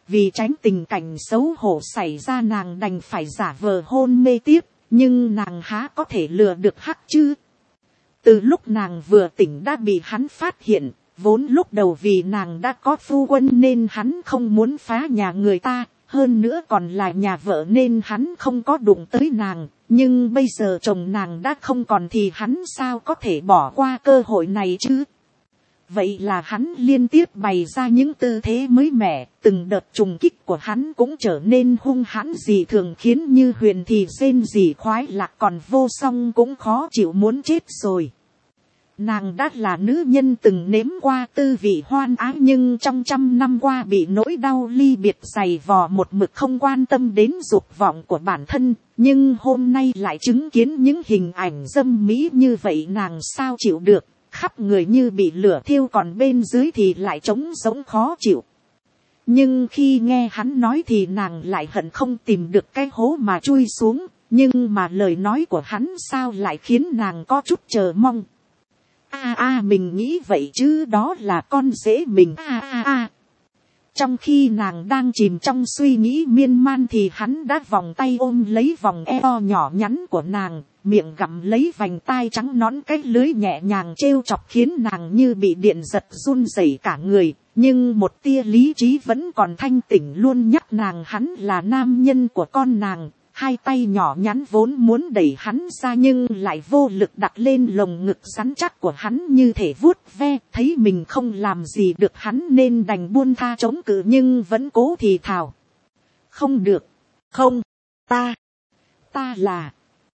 Vì tránh tình cảnh xấu hổ xảy ra nàng đành phải giả vờ hôn mê tiếp, nhưng nàng há có thể lừa được Hắc chứ. Từ lúc nàng vừa tỉnh đã bị hắn phát hiện, vốn lúc đầu vì nàng đã có phu quân nên hắn không muốn phá nhà người ta, hơn nữa còn là nhà vợ nên hắn không có đụng tới nàng, nhưng bây giờ chồng nàng đã không còn thì hắn sao có thể bỏ qua cơ hội này chứ. Vậy là hắn liên tiếp bày ra những tư thế mới mẻ, từng đợt trùng kích của hắn cũng trở nên hung hãn dị thường, khiến Như Huyền thì rên rỉ khoái lạc, còn Vô Song cũng khó chịu muốn chết rồi. Nàng đã là nữ nhân từng nếm qua tư vị hoan ái, nhưng trong 100 năm qua bị nỗi đau ly biệt dày vò một mực không quan tâm đến dục vọng của bản thân, nhưng hôm nay lại chứng kiến những hình ảnh dâm mỹ như vậy, nàng sao chịu được, khắp người như bị lửa thiêu, còn bên dưới thì lại trống rỗng khó chịu. Nhưng khi nghe hắn nói thì nàng lại hận không tìm được cái hố mà chui xuống, nhưng mà lời nói của hắn sao lại khiến nàng có chút chờ mong. Mình nghĩ vậy chứ đó là con rể mình. Trong khi nàng đang chìm trong suy nghĩ miên man thì hắn đã vòng tay ôm lấy vòng eo nhỏ nhắn của nàng, miệng gặm lấy vành tai trắng nõn, cái lưới nhẹ nhàng trêu chọc khiến nàng như bị điện giật run rẩy cả người, nhưng một tia lý trí vẫn còn thanh tỉnh luôn nhắc nàng hắn là nam nhân của con nàng. Hai tay nhỏ nhắn vốn muốn đẩy hắn ra nhưng lại vô lực đặt lên lồng ngực rắn chắc của hắn như thể vuốt ve, thấy mình không làm gì được hắn nên đành buông tha chống cự, nhưng vẫn cố thì thào. Không được, không, ta là,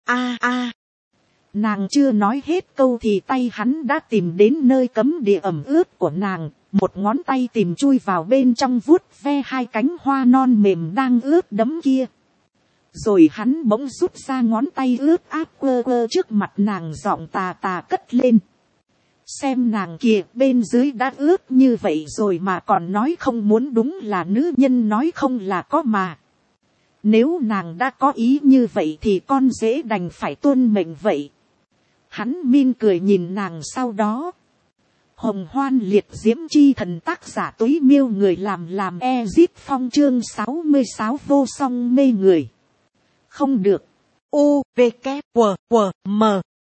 Nàng chưa nói hết câu thì tay hắn đã tìm đến nơi cấm địa ẩm ướt của nàng, một ngón tay tìm chui vào bên trong vuốt ve hai cánh hoa non mềm đang ướt đẫm kia. Rồi hắn bỗng rút ra ngón tay ướt át quơ trước mặt nàng, giọng tà tà cất lên. Xem nàng kìa, bên dưới đã ướt như vậy rồi mà còn nói không muốn, đúng là nữ nhân nói không là có mà. Nếu nàng đã có ý như vậy thì con dễ đành phải tuân mệnh vậy. Hắn min cười nhìn nàng sau đó. Hồng Hoan Liệt Diễm Chi Thần, tác giả Túy Miêu, người làm Ezip Phong, chương 66 Vô Song mê người. Không được. U, V, K, W, M.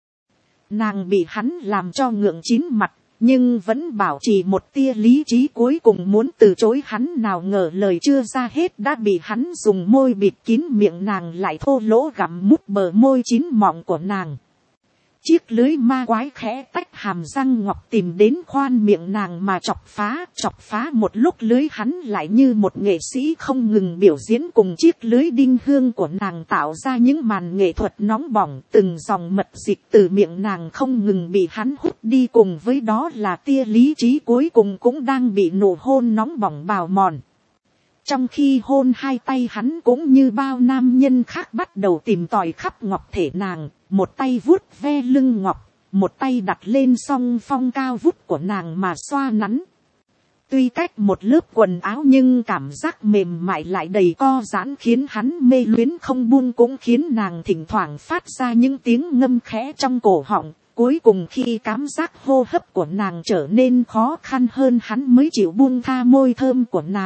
Nàng bị hắn làm cho ngượng chín mặt, nhưng vẫn bảo trì một tia lý trí, cuối cùng muốn từ chối hắn, nào ngờ lời chưa ra hết đã bị hắn dùng môi bịt kín miệng nàng, lại thô lỗ gặm mút bờ môi chín mọng của nàng. Chiếc lưới ma quái khẽ tách hàm răng ngọc tìm đến khoan miệng nàng mà chọc phá một lúc, lưới hắn lại như một nghệ sĩ không ngừng biểu diễn cùng chiếc lưới đinh hương của nàng, tạo ra những màn nghệ thuật nóng bỏng, từng dòng mật dịch từ miệng nàng không ngừng bị hắn hút đi, cùng với đó là tia lý trí cuối cùng cũng đang bị nụ hôn nóng bỏng bào mòn. Trong khi hôn, hai tay hắn cũng như bao nam nhân khác bắt đầu tìm tòi khắp ngọc thể nàng, một tay vuốt ve lưng ngọc, một tay đặt lên song phong cao vút của nàng mà xoa nắn. Tuy cách một lớp quần áo nhưng cảm giác mềm mại lại đầy co giãn khiến hắn mê luyến không buông, cũng khiến nàng thỉnh thoảng phát ra những tiếng ngâm khẽ trong cổ họng. Cuối cùng khi cảm giác hô hấp của nàng trở nên khó khăn hơn, hắn mới chịu buông tha môi thơm của nàng.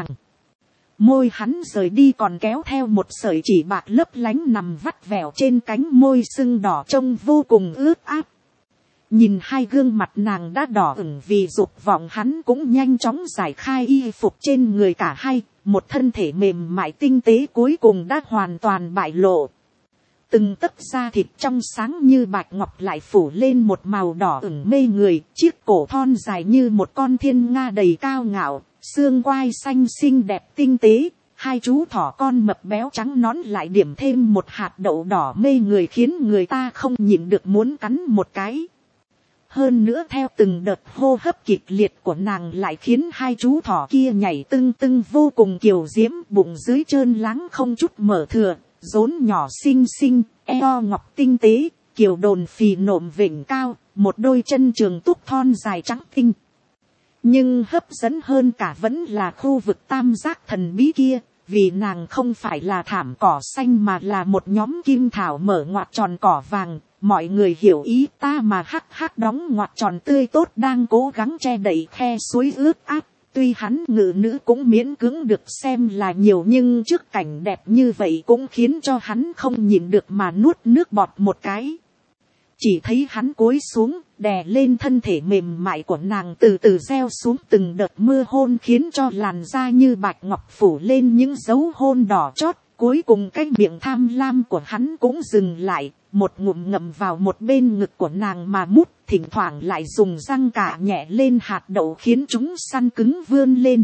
Môi hắn rời đi còn kéo theo một sợi chỉ bạc lấp lánh nằm vắt vẻo trên cánh môi sưng đỏ trông vô cùng ướt át. Nhìn hai gương mặt nàng đã đỏ ửng vì dục vọng, hắn cũng nhanh chóng giải khai y phục trên người cả hai, một thân thể mềm mại tinh tế cuối cùng đã hoàn toàn bại lộ. Từng tấc da thịt trong sáng như bạch ngọc lại phủ lên một màu đỏ ửng mê người, chiếc cổ thon dài như một con thiên nga đầy cao ngạo, xương quai xanh xinh đẹp tinh tế, hai chú thỏ con mập béo trắng nõn lại điểm thêm một hạt đậu đỏ mê người, khiến người ta không nhịn được muốn cắn một cái. Hơn nữa theo từng đợt hô hấp kịch liệt của nàng lại khiến hai chú thỏ kia nhảy tưng tưng vô cùng kiều diễm, bụng dưới trơn láng không chút mở thừa, rốn nhỏ xinh xinh, eo ngọc tinh tế, kiều đồn phì nộm vểnh cao, một đôi chân trường túc thon dài trắng tinh. Nhưng hấp dẫn hơn cả vẫn là khu vực tam giác thần bí kia, vì nàng không phải là thảm cỏ xanh mà là một nhóm kim thảo mở ngoặt tròn cỏ vàng. Mọi người hiểu ý ta mà hắc hắc đóng ngoặt tròn tươi tốt đang cố gắng che đậy khe suối ướt át, Tuy hắn ngự nữ cũng miễn cưỡng được xem là nhiều, nhưng trước cảnh đẹp như vậy cũng khiến cho hắn không nhịn được mà nuốt nước bọt một cái. Chỉ thấy hắn cúi xuống, đè lên thân thể mềm mại của nàng, từ từ gieo xuống từng đợt mưa hôn, khiến cho làn da như bạch ngọc phủ lên những dấu hôn đỏ chót. Cuối cùng cái miệng tham lam của hắn cũng dừng lại, một ngụm ngậm vào một bên ngực của nàng mà mút, thỉnh thoảng lại dùng răng cạ nhẹ lên hạt đậu khiến chúng săn cứng vươn lên.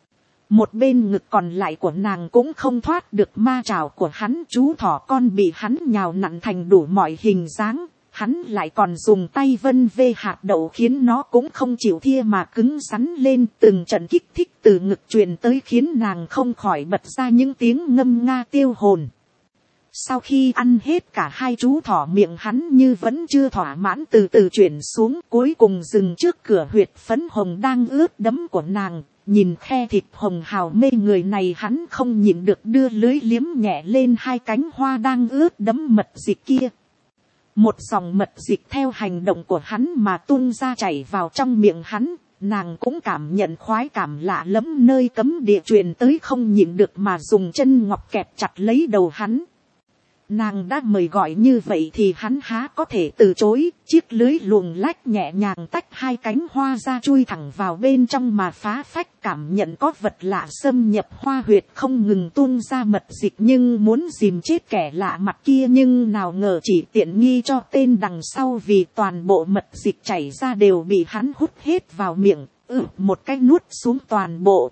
Một bên ngực còn lại của nàng cũng không thoát được ma trảo của hắn. Chú thỏ con bị hắn nhào nặn thành đủ mọi hình dáng, hắn lại còn dùng tay vân vê hạt đậu khiến nó cũng không chịu thia mà cứng rắn lên. Từng trận kích thích từ ngực truyền tới khiến nàng không khỏi bật ra những tiếng ngâm nga tiêu hồn. Sau khi ăn hết cả hai chú thỏ, miệng hắn như vẫn chưa thỏa mãn, từ từ chuyển xuống, cuối cùng dừng trước cửa huyệt phấn hồng đang ướt đẫm của nàng. Nhìn khe thịt hồng hào mê người này, hắn không nhịn được đưa lưới liếm nhẹ lên hai cánh hoa đang ướt đẫm mật dịch kia. Một dòng mật dịch theo hành động của hắn mà tuôn ra chảy vào trong miệng hắn. Nàng cũng cảm nhận khoái cảm lạ lẫm nơi cấm địa truyền tới, không nhịn được mà dùng chân ngọc kẹp chặt lấy đầu hắn. Nàng đã mời gọi như vậy thì hắn há có thể từ chối. Chiếc lưới luồng lách nhẹ nhàng tách hai cánh hoa ra, chui thẳng vào bên trong mà phá phách. Cảm nhận có vật lạ xâm nhập hoa huyệt, không ngừng tuôn ra mật dịch, nhưng muốn dìm chết kẻ lạ mặt kia. Nhưng nào ngờ chỉ tiện nghi cho tên đằng sau, vì toàn bộ mật dịch chảy ra đều bị hắn hút hết vào miệng, một cái nuốt xuống toàn bộ.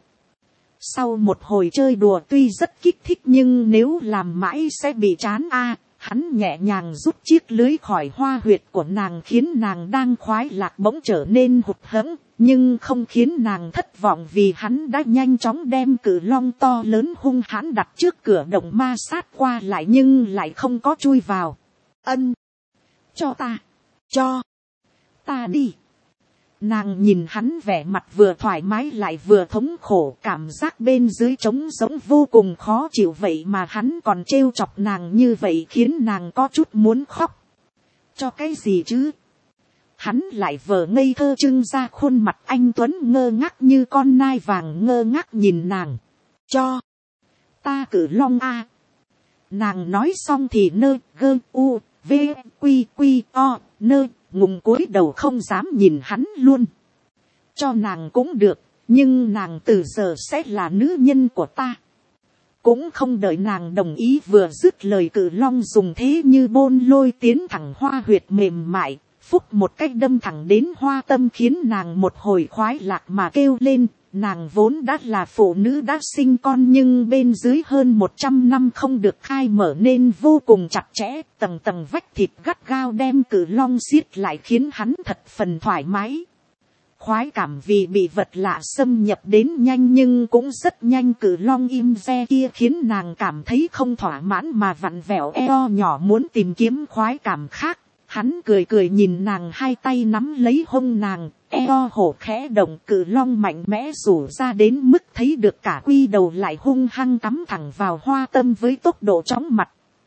Sau một hồi chơi đùa tuy rất kích thích, nhưng nếu làm mãi sẽ bị chán hắn nhẹ nhàng rút chiếc lưới khỏi hoa huyệt của nàng, khiến nàng đang khoái lạc bỗng trở nên hụt hẫng, nhưng không khiến nàng thất vọng, vì hắn đã nhanh chóng đem cự long to lớn hung hãn đặt trước cửa động ma sát qua lại, nhưng lại không có chui vào. Ân, cho ta đi. Nàng nhìn hắn vẻ mặt vừa thoải mái lại vừa thống khổ, cảm giác bên dưới trống rỗng vô cùng khó chịu, vậy mà hắn còn trêu chọc nàng như vậy khiến nàng có chút muốn khóc. Cho cái gì chứ? Hắn lại vờ ngây thơ trưng ra khuôn mặt anh tuấn ngơ ngác như con nai vàng, ngơ ngác nhìn nàng. Cho ta cử long Nàng nói xong thì ngùng cúi đầu không dám nhìn hắn luôn. Cho nàng cũng được, nhưng nàng từ giờ sẽ là nữ nhân của ta. Cũng không đợi nàng đồng ý, vừa dứt lời cự long dùng thế như bôn lôi tiến thẳng hoa huyệt mềm mại, phúc một cách đâm thẳng đến hoa tâm, khiến nàng một hồi khoái lạc mà kêu lên. Nàng vốn đã là phụ nữ đã sinh con, nhưng bên dưới hơn 100 năm không được khai mở nên vô cùng chặt chẽ, tầng tầng vách thịt gắt gao đem cự long siết lại, khiến hắn thật phần thoải mái. Khoái cảm vì bị vật lạ xâm nhập đến nhanh, nhưng cũng rất nhanh. Cự long im re kia khiến nàng cảm thấy không thỏa mãn mà vặn vẹo eo nhỏ muốn tìm kiếm khoái cảm khác. Hắn cười cười nhìn nàng, hai tay nắm lấy hông nàng, eo hổ khẽ động, cự long mạnh mẽ rủ ra đến mức thấy được cả quy đầu, lại hung hăng cắm thẳng vào hoa tâm với tốc độ chóng mặt.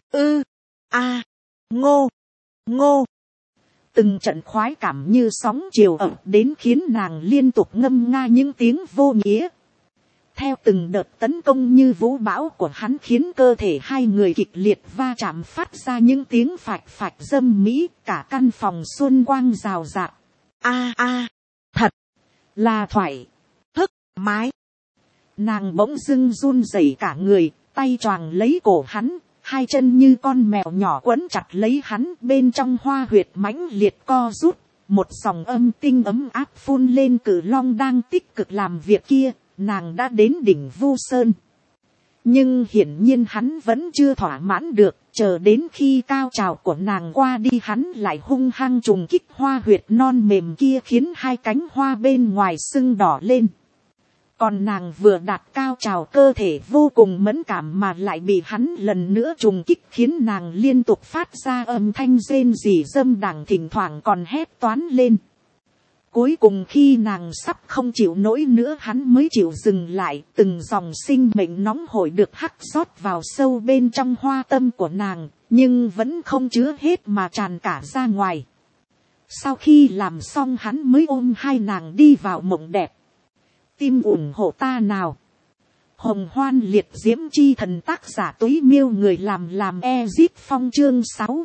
Ngô. Từng trận khoái cảm như sóng chiều ập đến, khiến nàng liên tục ngâm nga những tiếng vô nghĩa. Theo từng đợt tấn công như vũ bão của hắn, khiến cơ thể hai người kịch liệt va chạm, phát ra những tiếng phạch phạch dâm mỹ, cả căn phòng xuân quang rào rạt. Thật là thoải mái. Nàng bỗng dưng run rẩy cả người, tay choàng lấy cổ hắn, hai chân như con mèo nhỏ quấn chặt lấy hắn. Bên trong hoa huyệt mãnh liệt co rút, một dòng âm tinh ấm áp phun lên. Cự long đang tích cực làm việc kia, nàng đã đến đỉnh Vu Sơn. Nhưng hiển nhiên hắn vẫn chưa thỏa mãn được, chờ đến khi cao trào của nàng qua đi, hắn lại hung hăng trùng kích hoa huyệt non mềm kia, khiến hai cánh hoa bên ngoài sưng đỏ lên. Còn nàng vừa đạt cao trào, cơ thể vô cùng mẫn cảm mà lại bị hắn lần nữa trùng kích, khiến nàng liên tục phát ra âm thanh rên rỉ dâm đảng, thỉnh thoảng còn hét toán lên. Cuối cùng khi nàng sắp không chịu nổi nữa, hắn mới chịu dừng lại. Từng dòng sinh mệnh nóng hổi được hắt rót vào sâu bên trong hoa tâm của nàng, nhưng vẫn không chứa hết mà tràn cả ra ngoài. Sau khi làm xong, hắn mới ôm hai nàng đi vào mộng đẹp. Tim ủng hộ ta nào. Hồng hoan liệt diễm chi thần, tác giả Túy Miêu, người làm Ezip Phong, chương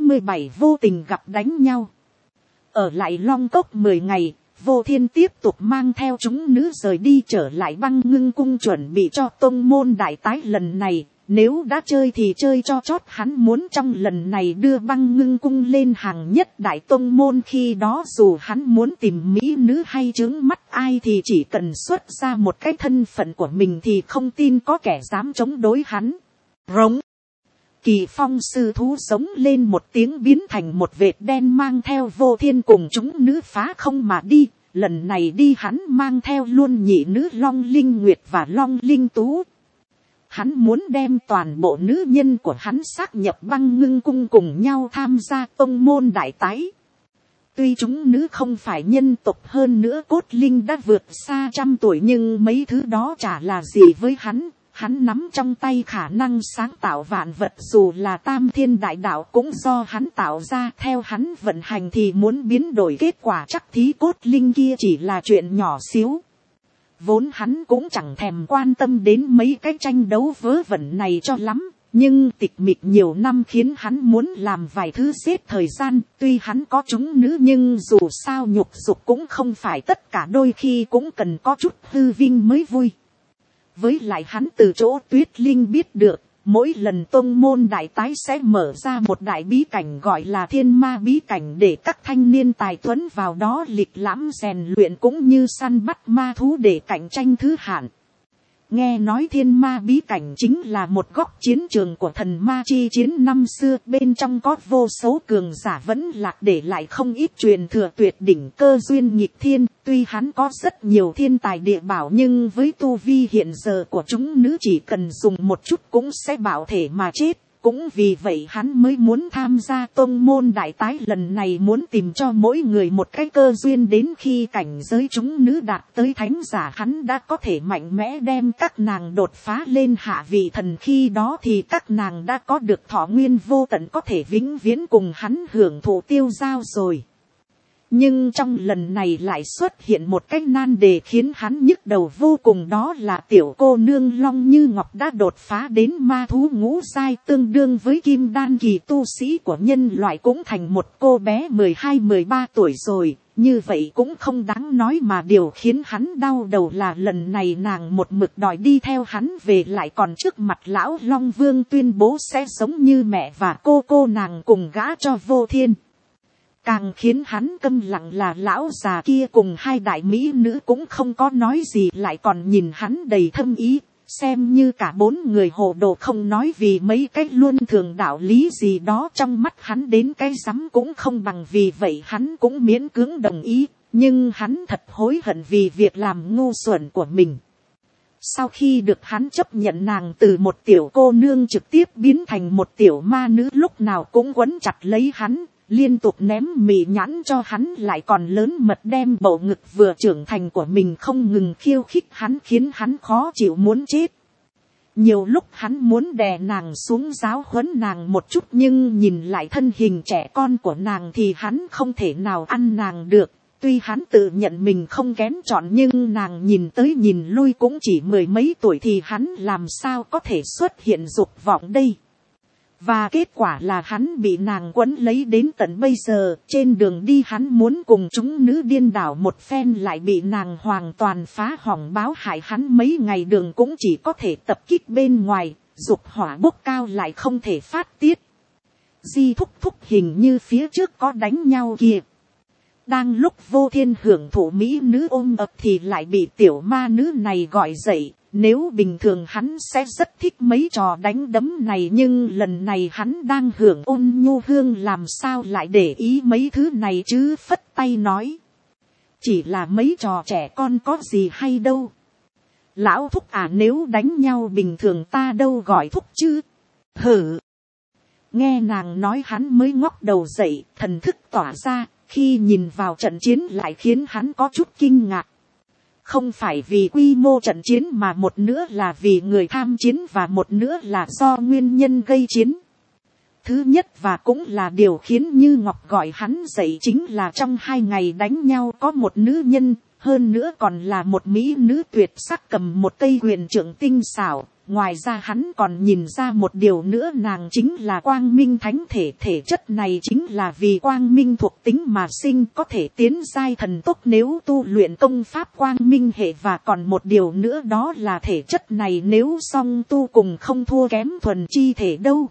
67 vô tình gặp đánh nhau. Ở lại Long Cốc 10 ngày, Vô Thiên tiếp tục mang theo chúng nữ rời đi trở lại Băng Ngưng Cung, chuẩn bị cho tông môn đại tái lần này. Nếu đã chơi thì chơi cho chót, hắn muốn trong lần này đưa Băng Ngưng Cung lên hàng nhất đại tông môn. Khi đó dù hắn muốn tìm mỹ nữ hay trướng mắt ai thì chỉ cần xuất ra một cái thân phận của mình thì không tin có kẻ dám chống đối hắn. Rống. Kỳ Phong sư thú giống lên một tiếng, biến thành một vệt đen mang theo Vô Thiên cùng chúng nữ phá không mà đi. Lần này đi hắn mang theo luôn nhị nữ Long Linh Nguyệt và Long Linh Tú. Hắn muốn đem toàn bộ nữ nhân của hắn xác nhập Băng Ngưng Cung cùng nhau tham gia tông môn đại tái. Tuy chúng nữ không phải nhân tộc, hơn nữa cốt linh đã vượt xa 100 tuổi, nhưng mấy thứ đó chả là gì với hắn. Hắn nắm trong tay khả năng sáng tạo vạn vật, dù là tam thiên đại đạo cũng do hắn tạo ra. Theo hắn vận hành thì muốn biến đổi kết quả chắc thí cốt linh kia chỉ là chuyện nhỏ xíu. Vốn hắn cũng chẳng thèm quan tâm đến mấy cái tranh đấu vớ vẩn này cho lắm. Nhưng tịch mịch nhiều năm khiến hắn muốn làm vài thứ giết thời gian. Tuy hắn có chúng nữ nhưng dù sao nhục dục cũng không phải tất cả, đôi khi cũng cần có chút hư vinh mới vui. Với lại hắn từ chỗ Tuyết Linh biết được, mỗi lần tông môn đại tái sẽ mở ra một đại bí cảnh gọi là Thiên Ma bí cảnh, để các thanh niên tài tuấn vào đó lịch lãm rèn luyện cũng như săn bắt ma thú để cạnh tranh thứ hạng. Nghe nói Thiên Ma bí cảnh chính là một góc chiến trường của thần ma chi chiến năm xưa, bên trong có vô số cường giả vẫn lạc để lại không ít truyền thừa tuyệt đỉnh, cơ duyên nghịch thiên. Tuy hắn có rất nhiều thiên tài địa bảo nhưng với tu vi hiện giờ của chúng nữ chỉ cần dùng một chút cũng sẽ bạo thể mà chết. Cũng vì vậy hắn mới muốn tham gia tông môn đại tái lần này, muốn tìm cho mỗi người một cái cơ duyên, đến khi cảnh giới chúng nữ đạt tới thánh giả hắn đã có thể mạnh mẽ đem các nàng đột phá lên hạ vị thần. Khi đó thì các nàng đã có được thọ nguyên vô tận, có thể vĩnh viễn cùng hắn hưởng thụ tiêu giao rồi. Nhưng trong lần này lại xuất hiện một cái nan đề khiến hắn nhức đầu vô cùng, đó là tiểu cô nương Long Như Ngọc đã đột phá đến ma thú ngũ giai, tương đương với kim đan kỳ tu sĩ của nhân loại, cũng thành một cô bé 12-13 tuổi rồi. Như vậy cũng không đáng nói, mà điều khiến hắn đau đầu là lần này nàng một mực đòi đi theo hắn về, lại còn trước mặt lão Long Vương tuyên bố sẽ giống như mẹ và cô nàng cùng gả cho Vô Thiên. Càng khiến hắn câm lặng là lão già kia cùng hai đại mỹ nữ cũng không có nói gì, lại còn nhìn hắn đầy thâm ý, xem như cả bốn người hồ đồ không nói vì mấy cái luân thường đạo lý gì đó, trong mắt hắn đến cái rắm cũng không bằng. Vì vậy hắn cũng miễn cưỡng đồng ý, nhưng hắn thật hối hận vì việc làm ngu xuẩn của mình. Sau khi được hắn chấp nhận nàng từ một tiểu cô nương trực tiếp biến thành một tiểu ma nữ, lúc nào cũng quấn chặt lấy hắn, liên tục ném mị nhãn cho hắn, lại còn lớn mật đem bầu ngực vừa trưởng thành của mình không ngừng khiêu khích hắn, khiến hắn khó chịu muốn chết. Nhiều lúc hắn muốn đè nàng xuống giáo huấn nàng một chút, nhưng nhìn lại thân hình trẻ con của nàng thì hắn không thể nào ăn nàng được. Tuy hắn tự nhận mình không kén chọn, nhưng nàng nhìn tới nhìn lui cũng chỉ 10 mấy tuổi thì hắn làm sao có thể xuất hiện dục vọng đây. Và kết quả là hắn bị nàng quấn lấy đến tận bây giờ. Trên đường đi hắn muốn cùng chúng nữ điên đảo một phen, lại bị nàng hoàn toàn phá hỏng, báo hại hắn mấy ngày đường cũng chỉ có thể tập kích bên ngoài, dục hỏa bốc cao lại không thể phát tiết. Di thúc thúc, hình như phía trước có đánh nhau kìa. Đang lúc Vô Thiên hưởng thụ mỹ nữ ôm ập thì lại bị tiểu ma nữ này gọi dậy. Nếu bình thường hắn sẽ rất thích mấy trò đánh đấm này, nhưng lần này hắn đang hưởng ôn nhu hương, làm sao lại để ý mấy thứ này chứ, phất tay nói. Chỉ là mấy trò trẻ con có gì hay đâu. Lão thúc à, nếu đánh nhau bình thường ta đâu gọi thúc chứ. Hử. Nghe nàng nói hắn mới ngóc đầu dậy, thần thức tỏa ra, khi nhìn vào trận chiến lại khiến hắn có chút kinh ngạc. Không phải vì quy mô trận chiến mà một nữa là vì người tham chiến và một nữa là do nguyên nhân gây chiến. Thứ nhất và cũng là điều khiến Như Ngọc gọi hắn dậy chính là trong 2 ngày đánh nhau có một nữ nhân, hơn nữa còn là một mỹ nữ tuyệt sắc cầm một cây quyền trượng tinh xảo. Ngoài ra hắn còn nhìn ra một điều nữa, nàng chính là quang minh thánh thể, thể chất này chính là vì quang minh thuộc tính mà sinh, có thể tiến giai thần tốc nếu tu luyện công pháp quang minh hệ, và còn một điều nữa đó là thể chất này nếu song tu cùng không thua kém thuần chi thể đâu.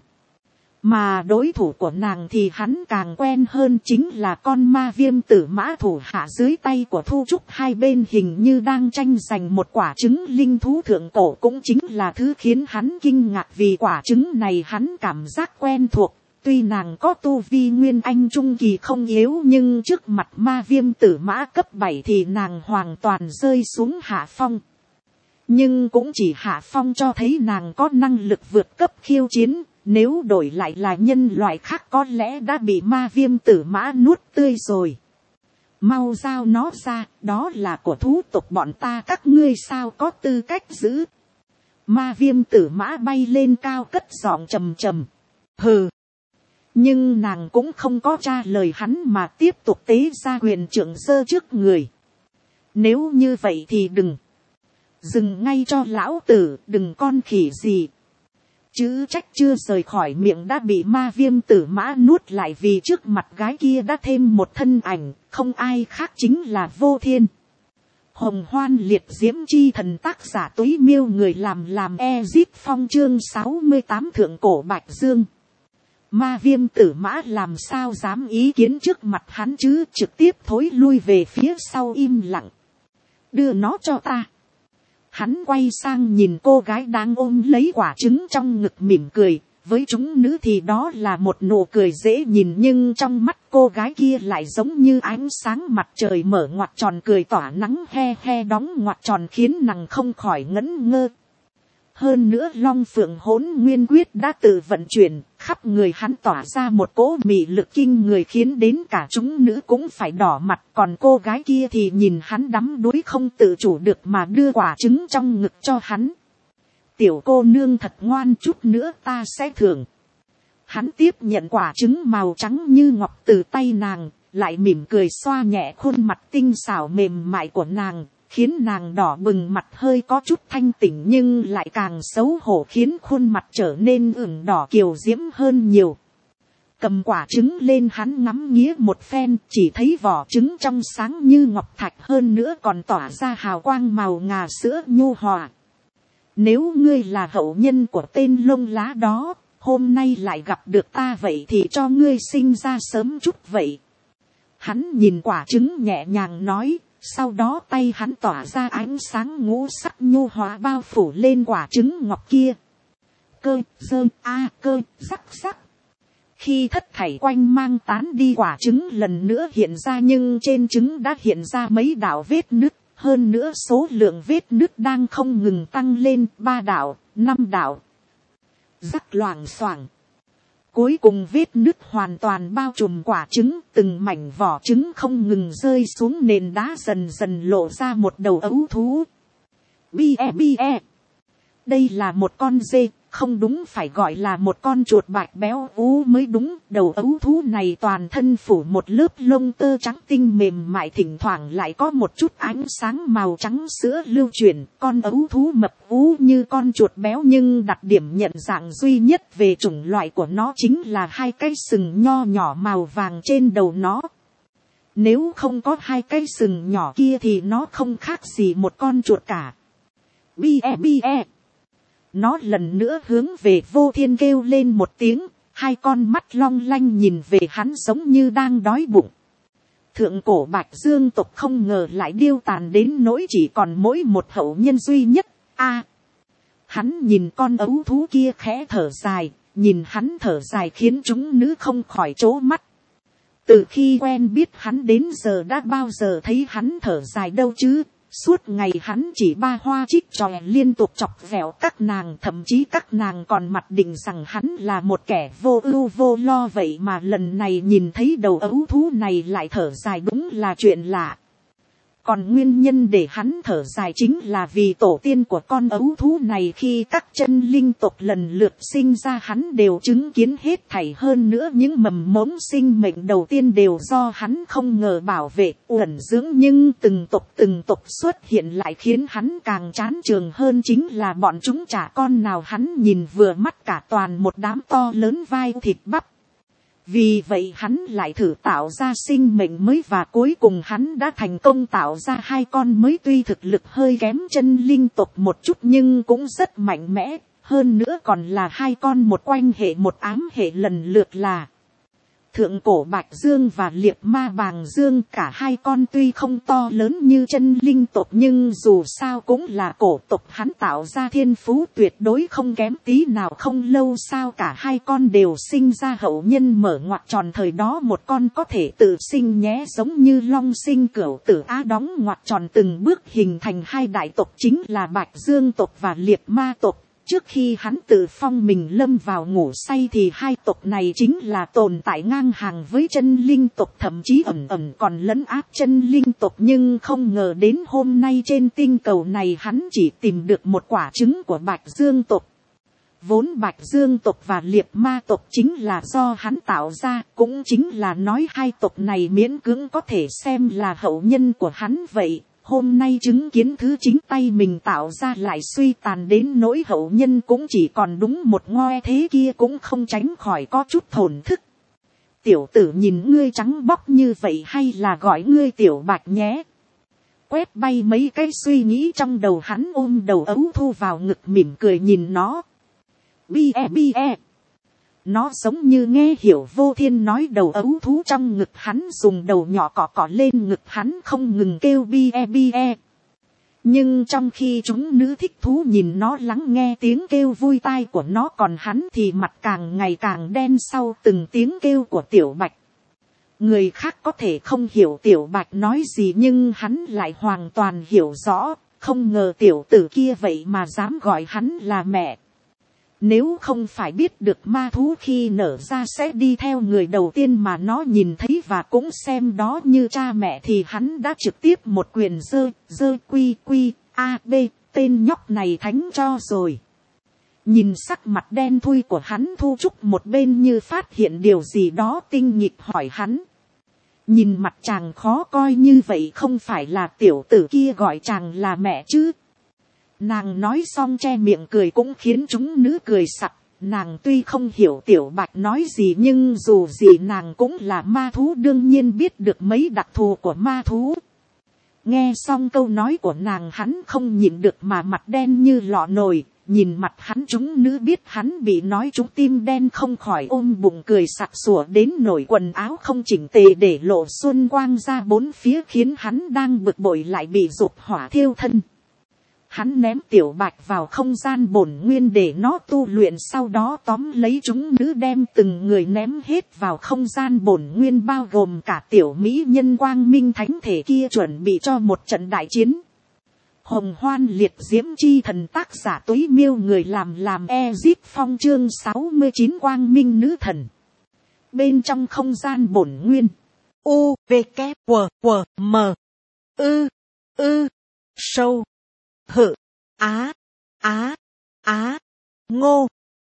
Mà đối thủ của nàng thì hắn càng quen hơn, chính là con ma viêm tử mã thủ hạ dưới tay của Thu Trúc, hai bên hình như đang tranh giành một quả trứng linh thú thượng cổ, cũng chính là thứ khiến hắn kinh ngạc, vì quả trứng này hắn cảm giác quen thuộc. Tuy nàng có tu vi nguyên anh trung kỳ không yếu, nhưng trước mặt ma viêm tử mã cấp 7 thì nàng hoàn toàn rơi xuống hạ phong. Nhưng cũng chỉ hạ phong cho thấy nàng có năng lực vượt cấp khiêu chiến. Nếu đổi lại là nhân loại khác có lẽ đã bị ma viêm tử mã nuốt tươi rồi. Mau giao nó ra, đó là của thú tộc bọn ta, các ngươi sao có tư cách giữ. Ma viêm tử mã bay lên cao cất giọng trầm trầm. Hừ. Nhưng nàng cũng không có trả lời hắn mà tiếp tục tế ra quyền trượng giơ trước người. Nếu như vậy thì đừng. Dừng ngay cho lão tử, đừng con khỉ gì. Chữ trách chưa rời khỏi miệng đã bị ma viêm tử mã nuốt lại, vì trước mặt gái kia đã thêm một thân ảnh, không ai khác chính là Vô Thiên. Hồng Hoan Liệt Diễm Chi Thần, tác giả Túy Miêu, người làm Ezip Phong, chương 68 Thượng Cổ Bạch Dương. Ma viêm tử mã làm sao dám ý kiến trước mặt hắn chứ, trực tiếp thối lui về phía sau im lặng. Đưa nó cho ta. Hắn quay sang nhìn cô gái đang ôm lấy quả trứng trong ngực mỉm cười. Với chúng nữ thì đó là một nụ cười dễ nhìn, nhưng trong mắt cô gái kia lại giống như ánh sáng mặt trời mở ngoặt tròn, cười tỏa nắng he he đóng ngoặt tròn, khiến nàng không khỏi ngẩn ngơ. Hơn nữa Long Phượng Hỗn Nguyên Quyết đã tự vận chuyển, khắp người hắn tỏa ra một cỗ mị lực kinh người, khiến đến cả chúng nữ cũng phải đỏ mặt. Còn cô gái kia thì nhìn hắn đắm đuối không tự chủ được mà đưa quả trứng trong ngực cho hắn. Tiểu cô nương thật ngoan, chút nữa ta sẽ thưởng. Hắn tiếp nhận quả trứng màu trắng như ngọc từ tay nàng, lại mỉm cười xoa nhẹ khuôn mặt tinh xảo mềm mại của nàng, khiến nàng đỏ bừng mặt, hơi có chút thanh tỉnh nhưng lại càng xấu hổ, khiến khuôn mặt trở nên ửng đỏ kiều diễm hơn nhiều. Cầm quả trứng lên hắn ngắm nghía một phen, chỉ thấy vỏ trứng trong sáng như ngọc thạch, hơn nữa còn tỏa ra hào quang màu ngà sữa nhu hòa. Nếu ngươi là hậu nhân của tên lông lá đó, hôm nay lại gặp được ta, vậy thì cho ngươi sinh ra sớm chút vậy. Hắn nhìn quả trứng nhẹ nhàng nói, sau đó tay hắn tỏa ra ánh sáng ngũ sắc nhu hòa bao phủ lên quả trứng ngọc kia. Cơ, dơ, cơ, sắc. Khi thất thảy quanh mang tán đi, quả trứng lần nữa hiện ra, nhưng trên trứng đã hiện ra mấy đạo vết nứt. Hơn nữa số lượng vết nứt đang không ngừng tăng lên, 3 đạo, 5 đạo. Rắc loảng xoảng. Cuối cùng vết nứt hoàn toàn bao trùm quả trứng, từng mảnh vỏ trứng không ngừng rơi xuống nền đá, dần dần lộ ra một đầu ấu thú. Bie. Đây là một con dê, không đúng, phải gọi là một con chuột bạch béo ú mới đúng. Đầu ấu thú này toàn thân phủ một lớp lông tơ trắng tinh mềm mại, thỉnh thoảng lại có một chút ánh sáng màu trắng sữa lưu chuyển. Con ấu thú mập ú như con chuột béo, nhưng đặc điểm nhận dạng duy nhất về chủng loại của nó chính là 2 cái sừng nho nhỏ màu vàng trên đầu nó. Nếu không có 2 cái sừng nhỏ kia thì nó không khác gì một con chuột cả. Bie. Nó lần nữa hướng về Vô Thiên kêu lên một tiếng, 2 con mắt long lanh nhìn về hắn giống như đang đói bụng. Thượng cổ Bạch Dương tộc không ngờ lại điêu tàn đến nỗi chỉ còn mỗi một hậu nhân duy nhất. Hắn nhìn con ấu thú kia khẽ thở dài, nhìn hắn thở dài khiến chúng nữ không khỏi trố mắt. Từ khi quen biết hắn đến giờ đã bao giờ thấy hắn thở dài đâu chứ. Suốt ngày hắn chỉ ba hoa trích tròe, liên tục chọc vẹo các nàng, thậm chí các nàng còn mặc định rằng hắn là một kẻ vô ưu vô lo, vậy mà lần này nhìn thấy đầu ấu thú này lại thở dài, đúng là chuyện lạ. Còn nguyên nhân để hắn thở dài chính là vì tổ tiên của con ấu thú này khi các chân linh tộc lần lượt sinh ra hắn đều chứng kiến hết thảy, hơn nữa những mầm mống sinh mệnh đầu tiên đều do hắn không ngờ bảo vệ uẩn dưỡng, nhưng từng tộc xuất hiện lại khiến hắn càng chán trường hơn chính là bọn chúng chả con nào hắn nhìn vừa mắt cả, toàn một đám to lớn vai thịt bắp. Vì vậy hắn lại thử tạo ra sinh mệnh mới và cuối cùng hắn đã thành công tạo ra 2 con mới, tuy thực lực hơi kém chân linh tộc một chút nhưng cũng rất mạnh mẽ, hơn nữa còn là 2 con một oanh hệ một ám hệ, lần lượt là Thượng Cổ Bạch Dương và Liệp Ma Bàng Dương. Cả 2 con tuy không to lớn như chân linh tộc nhưng dù sao cũng là cổ tộc, hắn tạo ra thiên phú tuyệt đối không kém tí nào. Không lâu sau cả 2 con đều sinh ra hậu nhân mở ngoặc tròn, thời đó một con có thể tự sinh nhé, giống như long sinh cửu tử á, đóng ngoặc tròn từng bước hình thành 2 đại tộc chính là Bạch Dương tộc và Liệp Ma tộc. Trước khi hắn tự phong mình lâm vào ngủ say thì 2 tộc này chính là tồn tại ngang hàng với chân linh tộc, thậm chí ẩn còn lấn áp chân linh tộc. Nhưng không ngờ đến hôm nay trên tinh cầu này hắn chỉ tìm được một quả trứng của Bạch Dương tộc. Vốn Bạch Dương tộc và Liệp Ma tộc chính là do hắn tạo ra, cũng chính là nói 2 tộc này miễn cưỡng có thể xem là hậu nhân của hắn vậy. Hôm nay chứng kiến thứ chính tay mình tạo ra lại suy tàn đến nỗi hậu nhân cũng chỉ còn đúng một ngoe, thế kia cũng không tránh khỏi có chút thổn thức. Tiểu tử nhìn ngươi trắng bóc như vậy hay là gọi ngươi Tiểu Bạch nhé. Quét bay mấy cái suy nghĩ trong đầu hắn, ôm đầu ấu thu vào ngực mỉm cười nhìn nó. Bie. Nó giống như nghe hiểu Vô Thiên nói, đầu ấu thú trong ngực hắn dùng đầu nhỏ cọ lên ngực hắn không ngừng kêu bie. Nhưng trong khi chúng nữ thích thú nhìn nó lắng nghe tiếng kêu vui tai của nó, còn hắn thì mặt càng ngày càng đen sau từng tiếng kêu của Tiểu Bạch. Người khác có thể không hiểu Tiểu Bạch nói gì nhưng hắn lại hoàn toàn hiểu rõ, không ngờ tiểu tử kia vậy mà dám gọi hắn là mẹ. Nếu không phải biết được ma thú khi nở ra sẽ đi theo người đầu tiên mà nó nhìn thấy và cũng xem đó như cha mẹ thì hắn đã trực tiếp một quyền dơ quy a b tên nhóc này thánh cho rồi. Nhìn sắc mặt đen thui của hắn, Thu Trúc một bên như phát hiện điều gì đó tinh nghịch hỏi hắn. Nhìn mặt chàng khó coi như vậy, không phải là tiểu tử kia gọi chàng là mẹ chứ? Nàng nói xong che miệng cười cũng khiến chúng nữ cười sặc. Nàng tuy không hiểu Tiểu Bạch nói gì nhưng dù gì nàng cũng là ma thú, đương nhiên biết được mấy đặc thù của ma thú. Nghe xong câu nói của nàng hắn không nhịn được mà mặt đen như lọ nồi. Nhìn mặt hắn chúng nữ biết hắn bị nói trúng tim đen, không khỏi ôm bụng cười sặc sủa đến nổi quần áo không chỉnh tề để lộ xuân quang ra bốn phía, khiến hắn đang bực bội lại bị dục hỏa thiêu thân. Hắn ném Tiểu Bạch vào không gian bổn nguyên để nó tu luyện, sau đó tóm lấy chúng nữ đem từng người ném hết vào không gian bổn nguyên, bao gồm cả tiểu mỹ nhân quang minh thánh thể kia, chuẩn bị cho một trận đại chiến. Hồng Hoan Liệt Diễm Chi Thần, tác giả Túy Miêu, người làm Ezip Phong, chương 69 Quang Minh Nữ Thần. Bên trong không gian bổn nguyên, U, V, K, W, M, sâu, hự, á, ngô,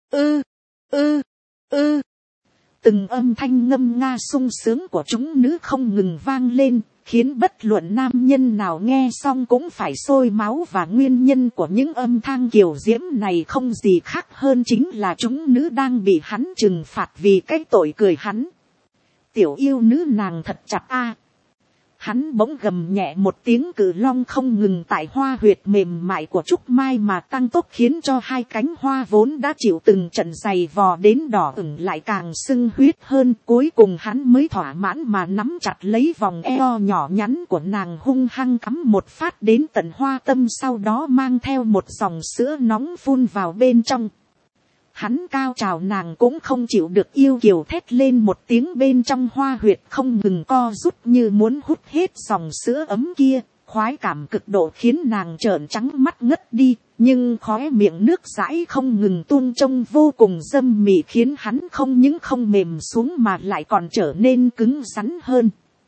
từng âm thanh ngâm nga sung sướng của chúng nữ không ngừng vang lên, khiến bất luận nam nhân nào nghe xong cũng phải sôi máu. Và nguyên nhân của những âm thanh kiều diễm này không gì khác hơn chính là chúng nữ đang bị hắn trừng phạt vì cái tội cười hắn. Tiểu yêu nữ nàng thật chặt a. Hắn bỗng gầm nhẹ một tiếng, cự long không ngừng tại hoa huyệt mềm mại của Trúc Mai mà tăng tốc, khiến cho 2 cánh hoa vốn đã chịu từng trận giày vò đến đỏ ửng lại càng sưng huyết hơn. Cuối cùng hắn mới thỏa mãn mà nắm chặt lấy vòng eo nhỏ nhắn của nàng, hung hăng cắm một phát đến tận hoa tâm, sau đó mang theo một dòng sữa nóng phun vào bên trong. Hắn cao trào, nàng cũng không chịu được, yêu kiều thét lên một tiếng, bên trong hoa huyệt không ngừng co rút như muốn hút hết dòng sữa ấm kia. Khoái cảm cực độ khiến nàng trợn trắng mắt ngất đi, nhưng khóe miệng nước dãi không ngừng tuôn trông vô cùng dâm mị, khiến hắn không những không mềm xuống mà lại còn trở nên cứng rắn hơn.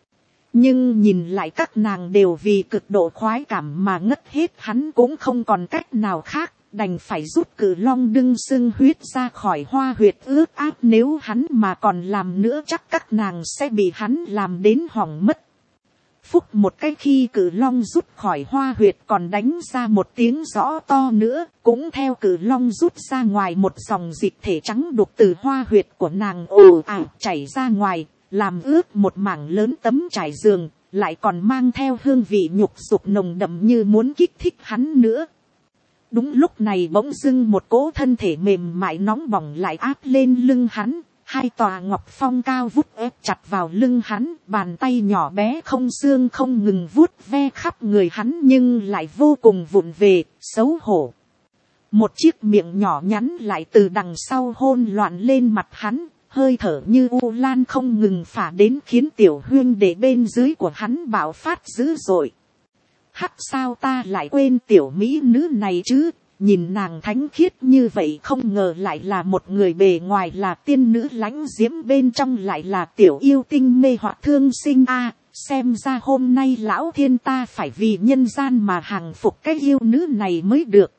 Nhưng nhìn lại các nàng đều vì cực độ khoái cảm mà ngất hết, hắn cũng không còn cách nào khác, đành phải rút cự long đưng sưng huyết ra khỏi hoa huyệt ướt át, nếu hắn mà còn làm nữa chắc các nàng sẽ bị hắn làm đến hỏng mất. Phúc một cái khi cự long rút khỏi hoa huyệt còn đánh ra một tiếng rõ to nữa, cũng theo cự long rút ra ngoài một dòng dịch thể trắng đục từ hoa huyệt của nàng ồ ạt chảy ra ngoài, làm ướt một mảng lớn tấm trải giường, lại còn mang theo hương vị nhục dục nồng đậm như muốn kích thích hắn nữa. Đúng lúc này bỗng dưng một cỗ thân thể mềm mại nóng bỏng lại áp lên lưng hắn, hai tòa ngọc phong cao vút ép chặt vào lưng hắn, bàn tay nhỏ bé không xương không ngừng vuốt ve khắp người hắn nhưng lại vô cùng vụng về, xấu hổ. Một chiếc miệng nhỏ nhắn lại từ đằng sau hôn loạn lên mặt hắn, hơi thở như u lan không ngừng phả đến khiến tiểu huyên để bên dưới của hắn bạo phát dữ dội. Hắc sao ta lại quên tiểu mỹ nữ này chứ, nhìn nàng thánh khiết như vậy không ngờ lại là một người bề ngoài là tiên nữ lãnh diễm bên trong lại là tiểu yêu tinh mê hoặc thương sinh a. Xem ra hôm nay lão thiên ta phải vì nhân gian mà hàng phục cái yêu nữ này mới được.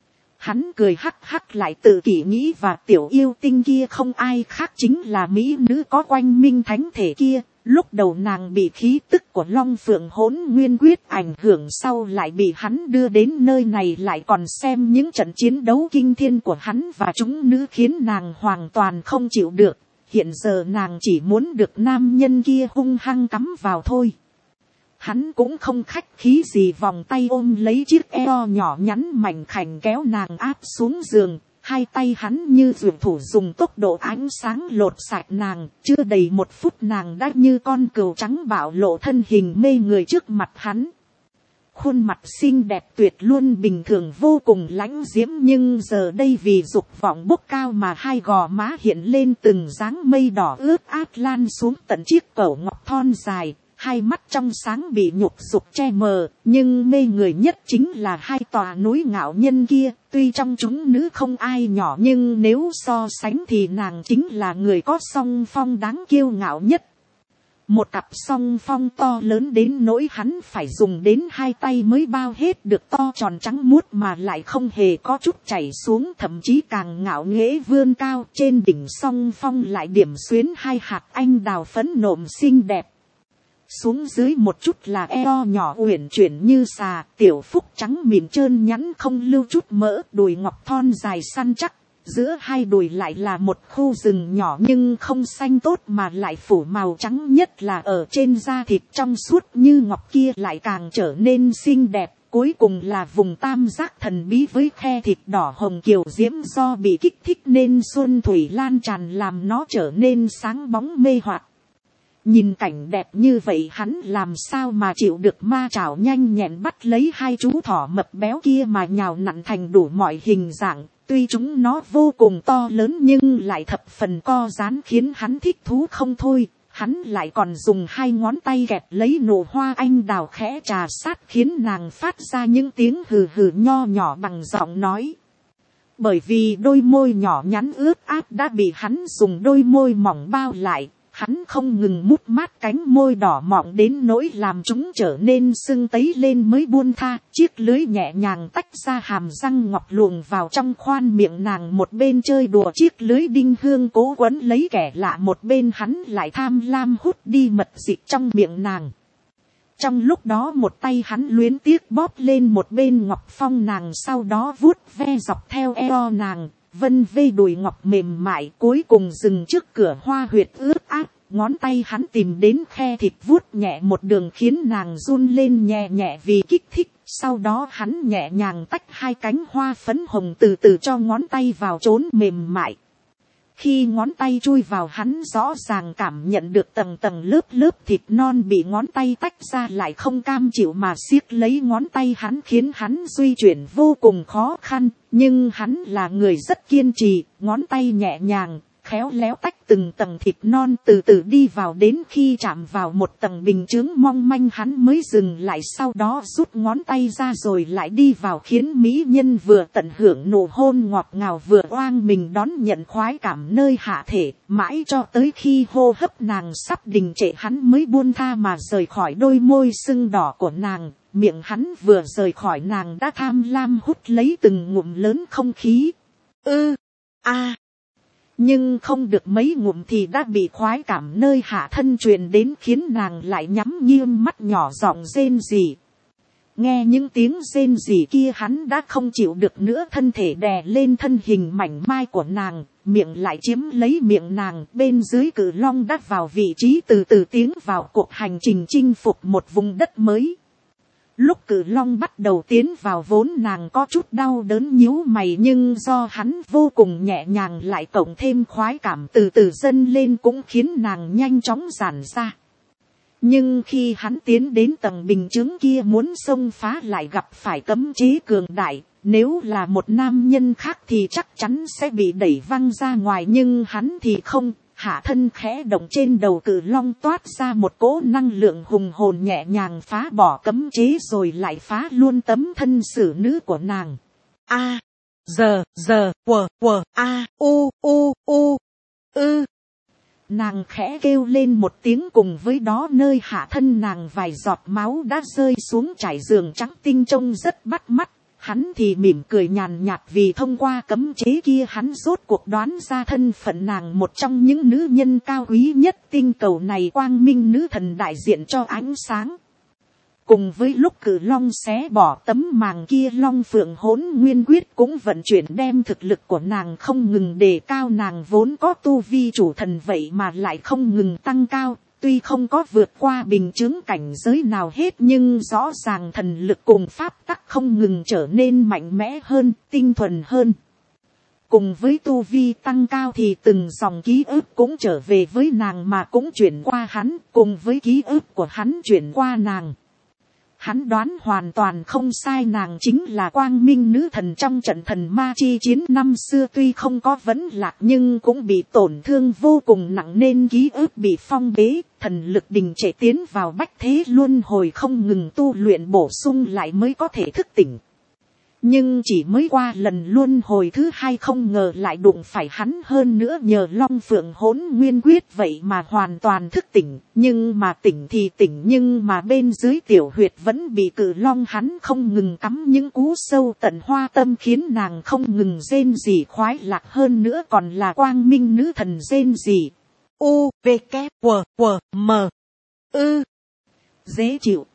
Hắn cười hắc hắc lại tự kỷ nghĩ, và tiểu yêu tinh kia không ai khác chính là mỹ nữ có quanh minh thánh thể kia. Lúc đầu nàng bị khí tức của Long Phượng Hỗn Nguyên Quyết ảnh hưởng, sau lại bị hắn đưa đến nơi này, lại còn xem những trận chiến đấu kinh thiên của hắn và chúng nữ khiến nàng hoàn toàn không chịu được. Hiện giờ nàng chỉ muốn được nam nhân kia hung hăng cắm vào thôi. Hắn cũng không khách khí gì, vòng tay ôm lấy chiếc eo nhỏ nhắn mảnh khảnh kéo nàng áp xuống giường. Hai tay hắn như dược thủ dùng tốc độ ánh sáng lột sạch nàng, chưa đầy một phút nàng đã như con cừu trắng bạo lộ thân hình mê người trước mặt hắn. Khuôn mặt xinh đẹp tuyệt luôn bình thường vô cùng lãnh diễm, nhưng giờ đây vì dục vọng bốc cao mà hai gò má hiện lên từng dáng mây đỏ ướt át lan xuống tận chiếc cổ ngọc thon dài. Hai mắt trong sáng bị nhục dục che mờ, nhưng mê người nhất chính là hai tòa núi ngạo nhân kia. Tuy trong chúng nữ không ai nhỏ, nhưng nếu so sánh thì nàng chính là người có song phong đáng kiêu ngạo nhất. Một cặp song phong to lớn đến nỗi hắn phải dùng đến hai tay mới bao hết được, to tròn trắng muốt mà lại không hề có chút chảy xuống, thậm chí càng ngạo nghễ vươn cao. Trên đỉnh song phong lại điểm xuyến hai hạt anh đào phấn nộm xinh đẹp. Xuống dưới một chút là eo nhỏ uyển chuyển như xà, tiểu phúc trắng mịn trơn nhẵn không lưu chút mỡ, đùi ngọc thon dài săn chắc. Giữa hai đùi lại là một khu rừng nhỏ nhưng không xanh tốt mà lại phủ màu trắng, nhất là ở trên da thịt trong suốt như ngọc kia lại càng trở nên xinh đẹp. Cuối cùng là vùng tam giác thần bí với khe thịt đỏ hồng kiều diễm, do bị kích thích nên xuân thủy lan tràn làm nó trở nên sáng bóng mê hoặc. Nhìn cảnh đẹp như vậy hắn làm sao mà chịu được, ma chảo nhanh nhẹn bắt lấy hai chú thỏ mập béo kia mà nhào nặn thành đủ mọi hình dạng. Tuy chúng nó vô cùng to lớn nhưng lại thập phần co giãn khiến hắn thích thú không thôi. Hắn lại còn dùng hai ngón tay kẹp lấy nụ hoa anh đào khẽ trà sát, khiến nàng phát ra những tiếng hừ hừ nho nhỏ bằng giọng nói. Bởi vì đôi môi nhỏ nhắn ướt át đã bị hắn dùng đôi môi mỏng bao lại. Hắn không ngừng mút mát cánh môi đỏ mọng đến nỗi làm chúng trở nên sưng tấy lên mới buông tha. Chiếc lưới nhẹ nhàng tách ra hàm răng ngọc luồn vào trong khoan miệng nàng, một bên chơi đùa chiếc lưới đinh hương cố quấn lấy kẻ lạ, một bên hắn lại tham lam hút đi mật dịch trong miệng nàng. Trong lúc đó một tay hắn luyến tiếc bóp lên một bên ngọc phong nàng, sau đó vuốt ve dọc theo eo nàng. Vân vê đùi ngọc mềm mại, cuối cùng dừng trước cửa hoa huyệt ướt át, ngón tay hắn tìm đến khe thịt vuốt nhẹ một đường khiến nàng run lên nhẹ nhẹ vì kích thích. Sau đó hắn nhẹ nhàng tách hai cánh hoa phấn hồng từ từ cho ngón tay vào chốn mềm mại. Khi ngón tay chui vào hắn rõ ràng cảm nhận được tầng tầng lớp lớp thịt non bị ngón tay tách ra, lại không cam chịu mà siết lấy ngón tay hắn, khiến hắn di chuyển vô cùng khó khăn. Nhưng hắn là người rất kiên trì, ngón tay nhẹ nhàng, khẽ khéo léo tách từng tầng thịt non từ từ đi vào, đến khi chạm vào một tầng bình chướng mong manh hắn mới dừng lại, sau đó rút ngón tay ra rồi lại đi vào, khiến mỹ nhân vừa tận hưởng nụ hôn ngọt ngào vừa oang mình đón nhận khoái cảm nơi hạ thể, mãi cho tới khi hô hấp nàng sắp đình trệ hắn mới buông tha mà rời khỏi đôi môi sưng đỏ của nàng. Miệng hắn vừa rời khỏi nàng đã tham lam hút lấy từng ngụm lớn không khí. Nhưng không được mấy ngụm thì đã bị khoái cảm nơi hạ thân truyền đến, khiến nàng lại nhắm nghiêng mắt nhỏ giọng rên rỉ. Nghe những tiếng rên rỉ kia hắn đã không chịu được nữa, thân thể đè lên thân hình mảnh mai của nàng, miệng lại chiếm lấy miệng nàng. Bên dưới cự long đã vào vị trí, từ từ tiến vào cuộc hành trình chinh phục một vùng đất mới. Lúc cự long bắt đầu tiến vào vốn nàng có chút đau đớn nhíu mày, nhưng do hắn vô cùng nhẹ nhàng lại cộng thêm khoái cảm từ từ dâng lên cũng khiến nàng nhanh chóng giãn ra. Nhưng khi hắn tiến đến tầng bình chướng kia muốn xông phá lại gặp phải cấm chế cường đại. Nếu là một nam nhân khác thì chắc chắn sẽ bị đẩy văng ra ngoài, nhưng hắn thì không. Hạ thân khẽ động, trên đầu cự long toát ra một cỗ năng lượng hùng hồn nhẹ nhàng phá bỏ cấm chế rồi lại phá luôn tấm thân xử nữ của nàng. Nàng khẽ kêu lên một tiếng, cùng với đó nơi hạ thân nàng vài giọt máu đã rơi xuống trải giường trắng tinh trông rất bắt mắt. Hắn thì mỉm cười nhàn nhạt, vì thông qua cấm chế kia hắn rốt cuộc đoán ra thân phận nàng, một trong những nữ nhân cao quý nhất tinh cầu này, quang minh nữ thần đại diện cho ánh sáng. Cùng với lúc cự long xé bỏ tấm màng kia, long phượng hỗn nguyên quyết cũng vận chuyển đem thực lực của nàng không ngừng đề cao. Nàng vốn có tu vi chủ thần vậy mà lại không ngừng tăng cao. Tuy không có vượt qua bình chướng cảnh giới nào hết, nhưng rõ ràng thần lực cùng pháp tắc không ngừng trở nên mạnh mẽ hơn, tinh thuần hơn. Cùng với tu vi tăng cao thì từng dòng ký ức cũng trở về với nàng mà cũng chuyển qua hắn, cùng với ký ức của hắn chuyển qua nàng. Hắn đoán hoàn toàn không sai, nàng chính là quang minh nữ thần trong trận thần ma chi chiến năm xưa. Tuy không có vấn lạc nhưng cũng bị tổn thương vô cùng nặng nên ký ức bị phong bế, thần lực đình trệ, tiến vào bách thế luân hồi không ngừng tu luyện bổ sung lại mới có thể thức tỉnh. Nhưng chỉ mới qua lần luân hồi thứ hai không ngờ lại đụng phải hắn, hơn nữa nhờ long phượng hỗn nguyên quyết vậy mà hoàn toàn thức tỉnh. Nhưng mà tỉnh thì tỉnh, nhưng mà bên dưới tiểu huyệt vẫn bị cự long hắn không ngừng cắm những cú sâu tận hoa tâm, khiến nàng không ngừng rên rỉ khoái lạc, hơn nữa còn là quang minh nữ thần rên rỉ. Dễ chịu.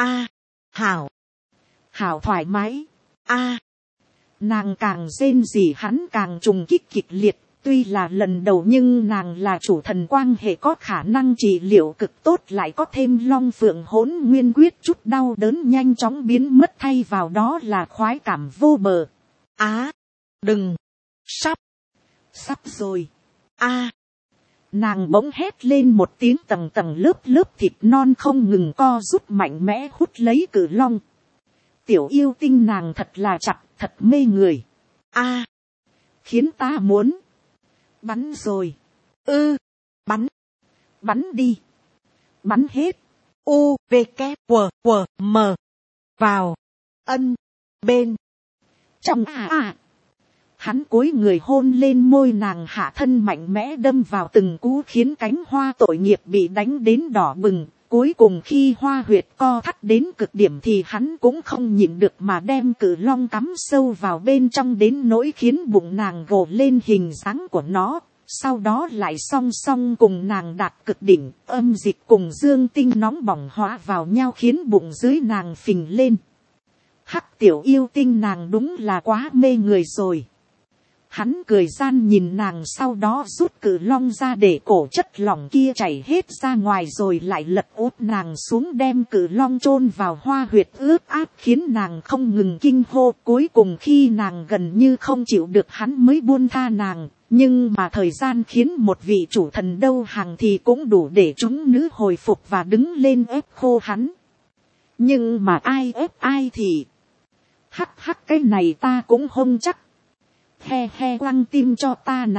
Hảo thoải mái. Nàng càng rên rỉ hắn càng trùng kích kịch liệt. Tuy là lần đầu nhưng nàng là chủ thần, quan hệ có khả năng trị liệu cực tốt, lại có thêm long phượng hỗn nguyên quyết, chút đau đớn nhanh chóng biến mất, thay vào đó là khoái cảm vô bờ. Đừng, sắp rồi. Nàng bỗng hét lên một tiếng, tầng tầng lớp lớp thịt non không ngừng co rút mạnh mẽ hút lấy cự long. Tiểu yêu tinh nàng thật là chặt, thật mê người. Khiến ta muốn bắn rồi. Bắn đi. Bắn hết. Vào. Bên. Trong hắn cúi người hôn lên môi nàng, hạ thân mạnh mẽ đâm vào từng cú, khiến cánh hoa tội nghiệp bị đánh đến đỏ bừng. Cuối cùng khi hoa huyệt co thắt đến cực điểm thì hắn cũng không nhịn được mà đem cự long cắm sâu vào bên trong, đến nỗi khiến bụng nàng gồ lên hình dáng của nó. Sau đó lại song song cùng nàng đạt cực đỉnh, âm dịch cùng dương tinh nóng bỏng hóa vào nhau, khiến bụng dưới nàng phình lên. Hắc tiểu yêu tinh nàng đúng là quá mê người rồi. Hắn cười gian nhìn nàng, sau đó rút cự long ra để cổ chất lỏng kia chảy hết ra ngoài, rồi lại lật úp nàng xuống đem cự long chôn vào hoa huyệt ướt át, khiến nàng không ngừng kinh hô. Cuối cùng khi nàng gần như không chịu được hắn mới buông tha nàng. Nhưng mà thời gian khiến một vị chủ thần đâu hàng thì cũng đủ để chúng nữ hồi phục và đứng lên ép khô hắn. Nhưng mà ai ép ai thì hắc cái này ta cũng không chắc. He quăng tim cho ta nào,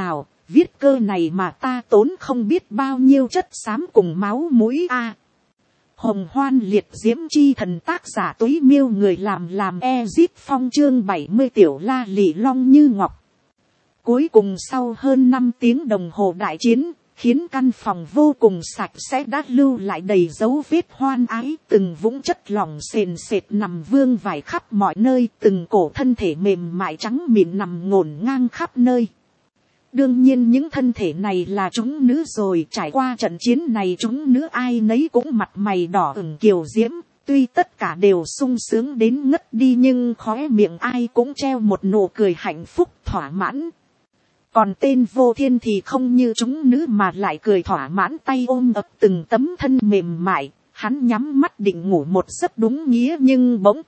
Viết cơ này mà ta tốn không biết bao nhiêu chất xám cùng máu mũi a. Hồng hoan liệt diễm chi thần, tác giả Túy Miêu, người làm Ezip Phong, chương 70 tiểu la lị long như ngọc. Cuối cùng sau hơn 5 tiếng đồng hồ đại chiến, khiến căn phòng vô cùng sạch sẽ đã lưu lại đầy dấu vết hoan ái, từng vũng chất lỏng sền sệt nằm vương vãi khắp mọi nơi, từng cổ thân thể mềm mại trắng mịn nằm ngổn ngang khắp nơi. Đương nhiên những thân thể này là chúng nữ rồi, trải qua trận chiến này chúng nữ ai nấy cũng mặt mày đỏ ửng kiều diễm, tuy tất cả đều sung sướng đến ngất đi nhưng khóe miệng ai cũng treo một nụ cười hạnh phúc thỏa mãn. Còn tên Vô Thiên thì không như chúng nữ mà lại cười thỏa mãn, tay ôm ập từng tấm thân mềm mại, hắn nhắm mắt định ngủ một giấc đúng nghĩa nhưng bỗng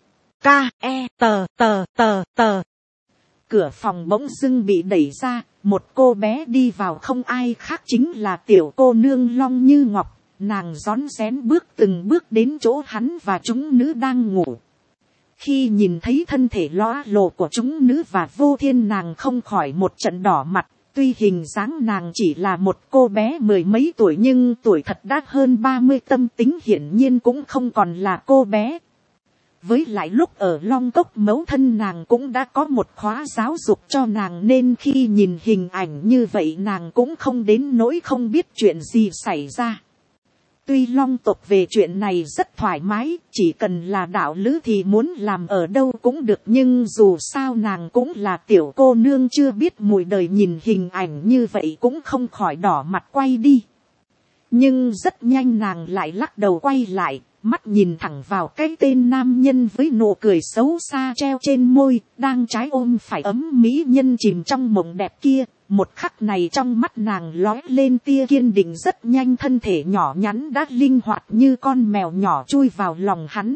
cửa phòng bỗng dưng bị đẩy ra, một cô bé đi vào, không ai khác chính là tiểu cô nương Long Như Ngọc. Nàng rón rén bước từng bước đến chỗ hắn và chúng nữ đang ngủ. Khi nhìn thấy thân thể lõa lồ của chúng nữ và Vô Thiên, nàng không khỏi một trận đỏ mặt. Tuy hình dáng nàng chỉ là một cô bé mười mấy tuổi nhưng tuổi thật đã hơn 30, tâm tính hiển nhiên cũng không còn là cô bé. Với lại lúc ở Long Cốc mẫu thân nàng cũng đã có một khóa giáo dục cho nàng, nên khi nhìn hình ảnh như vậy nàng cũng không đến nỗi không biết chuyện gì xảy ra. Tuy Long tộc về chuyện này rất thoải mái, chỉ cần là đạo lữ thì muốn làm ở đâu cũng được, nhưng dù sao nàng cũng là tiểu cô nương chưa biết mùi đời, nhìn hình ảnh như vậy cũng không khỏi đỏ mặt quay đi. Nhưng rất nhanh nàng lại lắc đầu quay lại, mắt nhìn thẳng vào cái tên nam nhân với nụ cười xấu xa treo trên môi, đang trái ôm phải ấm mỹ nhân chìm trong mộng đẹp kia. Một khắc này trong mắt nàng lóe lên tia kiên định, rất nhanh thân thể nhỏ nhắn đã linh hoạt như con mèo nhỏ chui vào lòng hắn.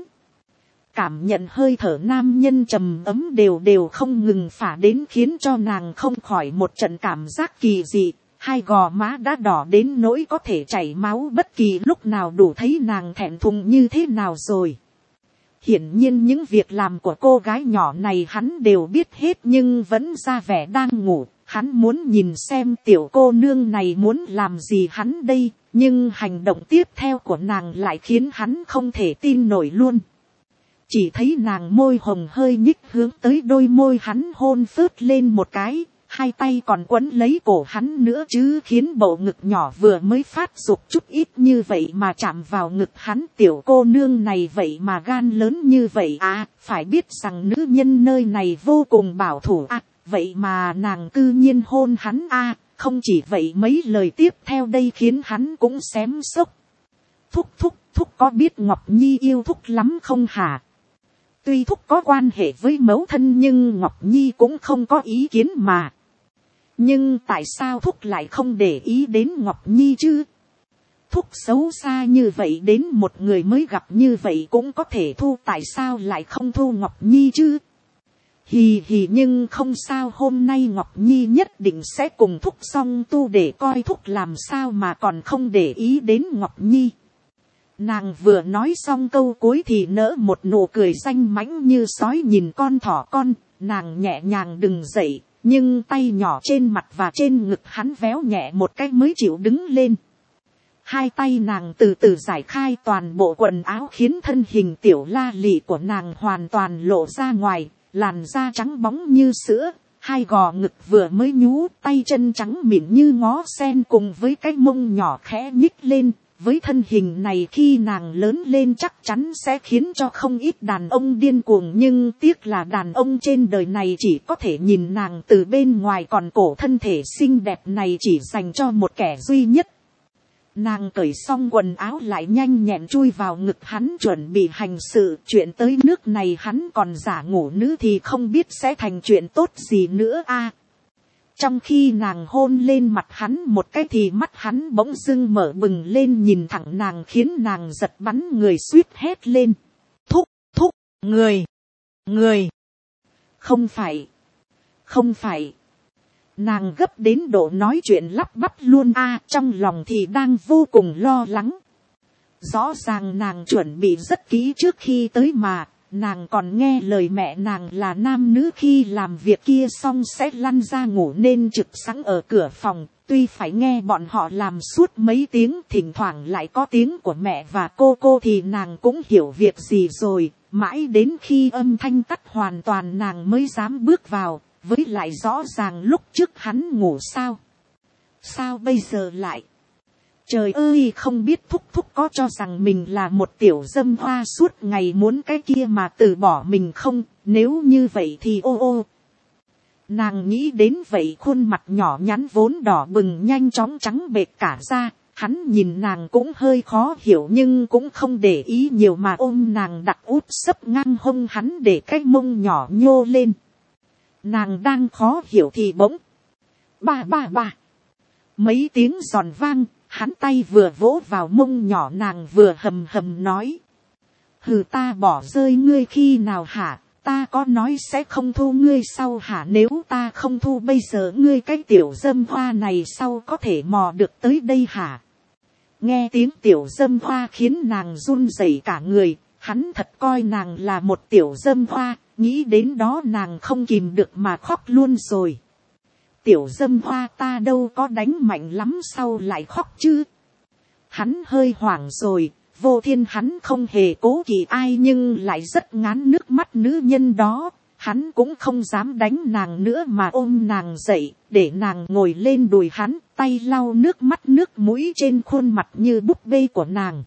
Cảm nhận hơi thở nam nhân trầm ấm đều đều không ngừng phả đến khiến cho nàng không khỏi một trận cảm giác kỳ dị. Hai gò má đã đỏ đến nỗi có thể chảy máu bất kỳ lúc nào, đủ thấy nàng thẹn thùng như thế nào rồi. Hiển nhiên những việc làm của cô gái nhỏ này hắn đều biết hết nhưng vẫn ra vẻ đang ngủ. Hắn muốn nhìn xem tiểu cô nương này muốn làm gì hắn đây, nhưng hành động tiếp theo của nàng lại khiến hắn không thể tin nổi luôn. Chỉ thấy nàng môi hồng hơi nhích hướng tới đôi môi hắn hôn phớt lên một cái, hai tay còn quấn lấy cổ hắn nữa chứ, khiến bầu ngực nhỏ vừa mới phát dục chút ít như vậy mà chạm vào ngực hắn. Tiểu cô nương này vậy mà gan lớn như vậy à, phải biết rằng nữ nhân nơi này vô cùng bảo thủ à. Vậy mà nàng cư nhiên hôn hắn a, không chỉ vậy mấy lời tiếp theo đây khiến hắn cũng xém xốc. Thúc có biết Ngọc Nhi yêu thúc lắm không hả? Tuy thúc có quan hệ với mẫu thân nhưng Ngọc Nhi cũng không có ý kiến mà. Nhưng tại sao thúc lại không để ý đến Ngọc Nhi chứ? Thúc xấu xa như vậy, đến một người mới gặp như vậy cũng có thể thu, tại sao lại không thu Ngọc Nhi chứ? Hì hì, nhưng không sao, hôm nay Ngọc Nhi nhất định sẽ cùng thúc song tu để coi thúc làm sao mà còn không để ý đến Ngọc Nhi. Nàng vừa nói xong câu cuối thì nở một nụ cười danh mãnh như sói nhìn con thỏ con. Nàng nhẹ nhàng đứng dậy, nhưng tay nhỏ trên mặt và trên ngực hắn véo nhẹ một cái mới chịu đứng lên. Hai tay nàng từ từ giải khai toàn bộ quần áo khiến thân hình tiểu la lị của nàng hoàn toàn lộ ra ngoài. Làn da trắng bóng như sữa, hai gò ngực vừa mới nhú, tay chân trắng mịn như ngó sen cùng với cái mông nhỏ khẽ nhích lên. Với thân hình này khi nàng lớn lên chắc chắn sẽ khiến cho không ít đàn ông điên cuồng, nhưng tiếc là đàn ông trên đời này chỉ có thể nhìn nàng từ bên ngoài, còn cổ thân thể xinh đẹp này chỉ dành cho một kẻ duy nhất. Nàng cởi xong quần áo lại nhanh nhẹn chui vào ngực hắn chuẩn bị hành sự. Chuyện tới nước này hắn còn giả ngủ nữ thì không biết sẽ thành chuyện tốt gì nữa a. Trong khi nàng hôn lên mặt hắn một cái thì mắt hắn bỗng dưng mở bừng lên nhìn thẳng nàng khiến nàng giật bắn người suýt hét lên. Thúc, người. Không phải. Nàng gấp đến độ nói chuyện lắp bắp luôn a, trong lòng thì đang vô cùng lo lắng. Rõ ràng nàng chuẩn bị rất kỹ trước khi tới mà, nàng còn nghe lời mẹ nàng là nam nữ khi làm việc kia xong sẽ lăn ra ngủ nên trực sẵn ở cửa phòng. Tuy phải nghe bọn họ làm suốt mấy tiếng, thỉnh thoảng lại có tiếng của mẹ và cô thì nàng cũng hiểu việc gì rồi. Mãi đến khi âm thanh tắt hoàn toàn nàng mới dám bước vào. Với lại rõ ràng lúc trước hắn ngủ sao? Sao bây giờ lại? Trời ơi, không biết thúc thúc có cho rằng mình là một tiểu dâm hoa suốt ngày muốn cái kia mà từ bỏ mình không? Nếu như vậy thì ô. Nàng nghĩ đến vậy, khuôn mặt nhỏ nhắn vốn đỏ bừng nhanh chóng trắng bệch cả ra. Hắn nhìn nàng cũng hơi khó hiểu nhưng cũng không để ý nhiều mà ôm nàng đặt úp sấp ngang hông hắn để cái mông nhỏ nhô lên. Nàng đang khó hiểu thì bỗng. Ba. Mấy tiếng giòn vang, hắn tay vừa vỗ vào mông nhỏ nàng vừa hầm hầm nói. Hừ, ta bỏ rơi ngươi khi nào hả? Ta có nói sẽ không thu ngươi sau hả? Nếu ta không thu bây giờ ngươi cái tiểu dâm hoa này sau có thể mò được tới đây hả? Nghe tiếng tiểu dâm hoa khiến nàng run rẩy cả người. Hắn thật coi nàng là một tiểu dâm hoa, nghĩ đến đó nàng không kìm được mà khóc luôn rồi. Tiểu dâm hoa, ta đâu có đánh mạnh lắm sau lại khóc chứ? Hắn hơi hoảng rồi. Vô Thiên hắn không hề cố kỵ ai nhưng lại rất ngán nước mắt nữ nhân đó. Hắn cũng không dám đánh nàng nữa mà ôm nàng dậy, để nàng ngồi lên đùi hắn, tay lau nước mắt nước mũi trên khuôn mặt như búp bê của nàng.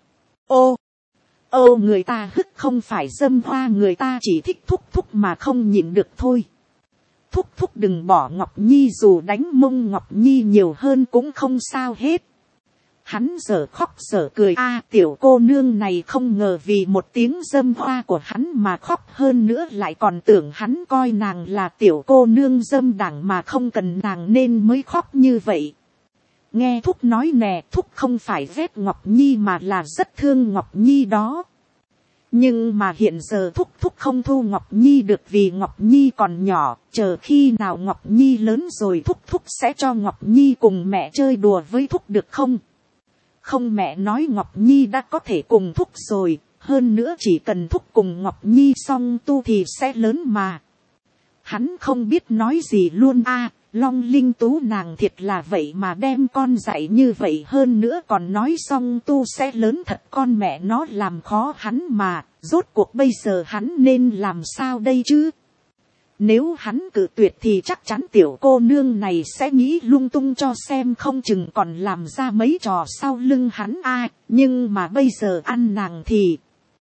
Ô, người ta hức không phải dâm hoa, người ta chỉ thích thúc thúc mà không nhịn được thôi. Thúc thúc đừng bỏ Ngọc Nhi, dù đánh mông Ngọc Nhi nhiều hơn cũng không sao hết. Hắn dở khóc dở cười. Tiểu cô nương này không ngờ vì một tiếng dâm hoa của hắn mà khóc, hơn nữa lại còn tưởng hắn coi nàng là tiểu cô nương dâm đảng mà không cần nàng nên mới khóc như vậy. Nghe thúc nói nè, thúc không phải ghét Ngọc Nhi mà là rất thương Ngọc Nhi đó. Nhưng mà hiện giờ thúc không thu Ngọc Nhi được vì Ngọc Nhi còn nhỏ, chờ khi nào Ngọc Nhi lớn rồi thúc sẽ cho Ngọc Nhi cùng mẹ chơi đùa với thúc được không? Không, mẹ nói Ngọc Nhi đã có thể cùng thúc rồi, hơn nữa chỉ cần thúc cùng Ngọc Nhi xong tu thì sẽ lớn mà. Hắn không biết nói gì luôn. Long Linh Tú nàng thiệt là vậy mà đem con dạy như vậy, hơn nữa còn nói xong tu sẽ lớn thật, con mẹ nó làm khó hắn mà, rốt cuộc bây giờ hắn nên làm sao đây chứ? Nếu hắn cự tuyệt thì chắc chắn tiểu cô nương này sẽ nghĩ lung tung cho xem, không chừng còn làm ra mấy trò sau lưng hắn. Nhưng mà bây giờ ăn nàng thì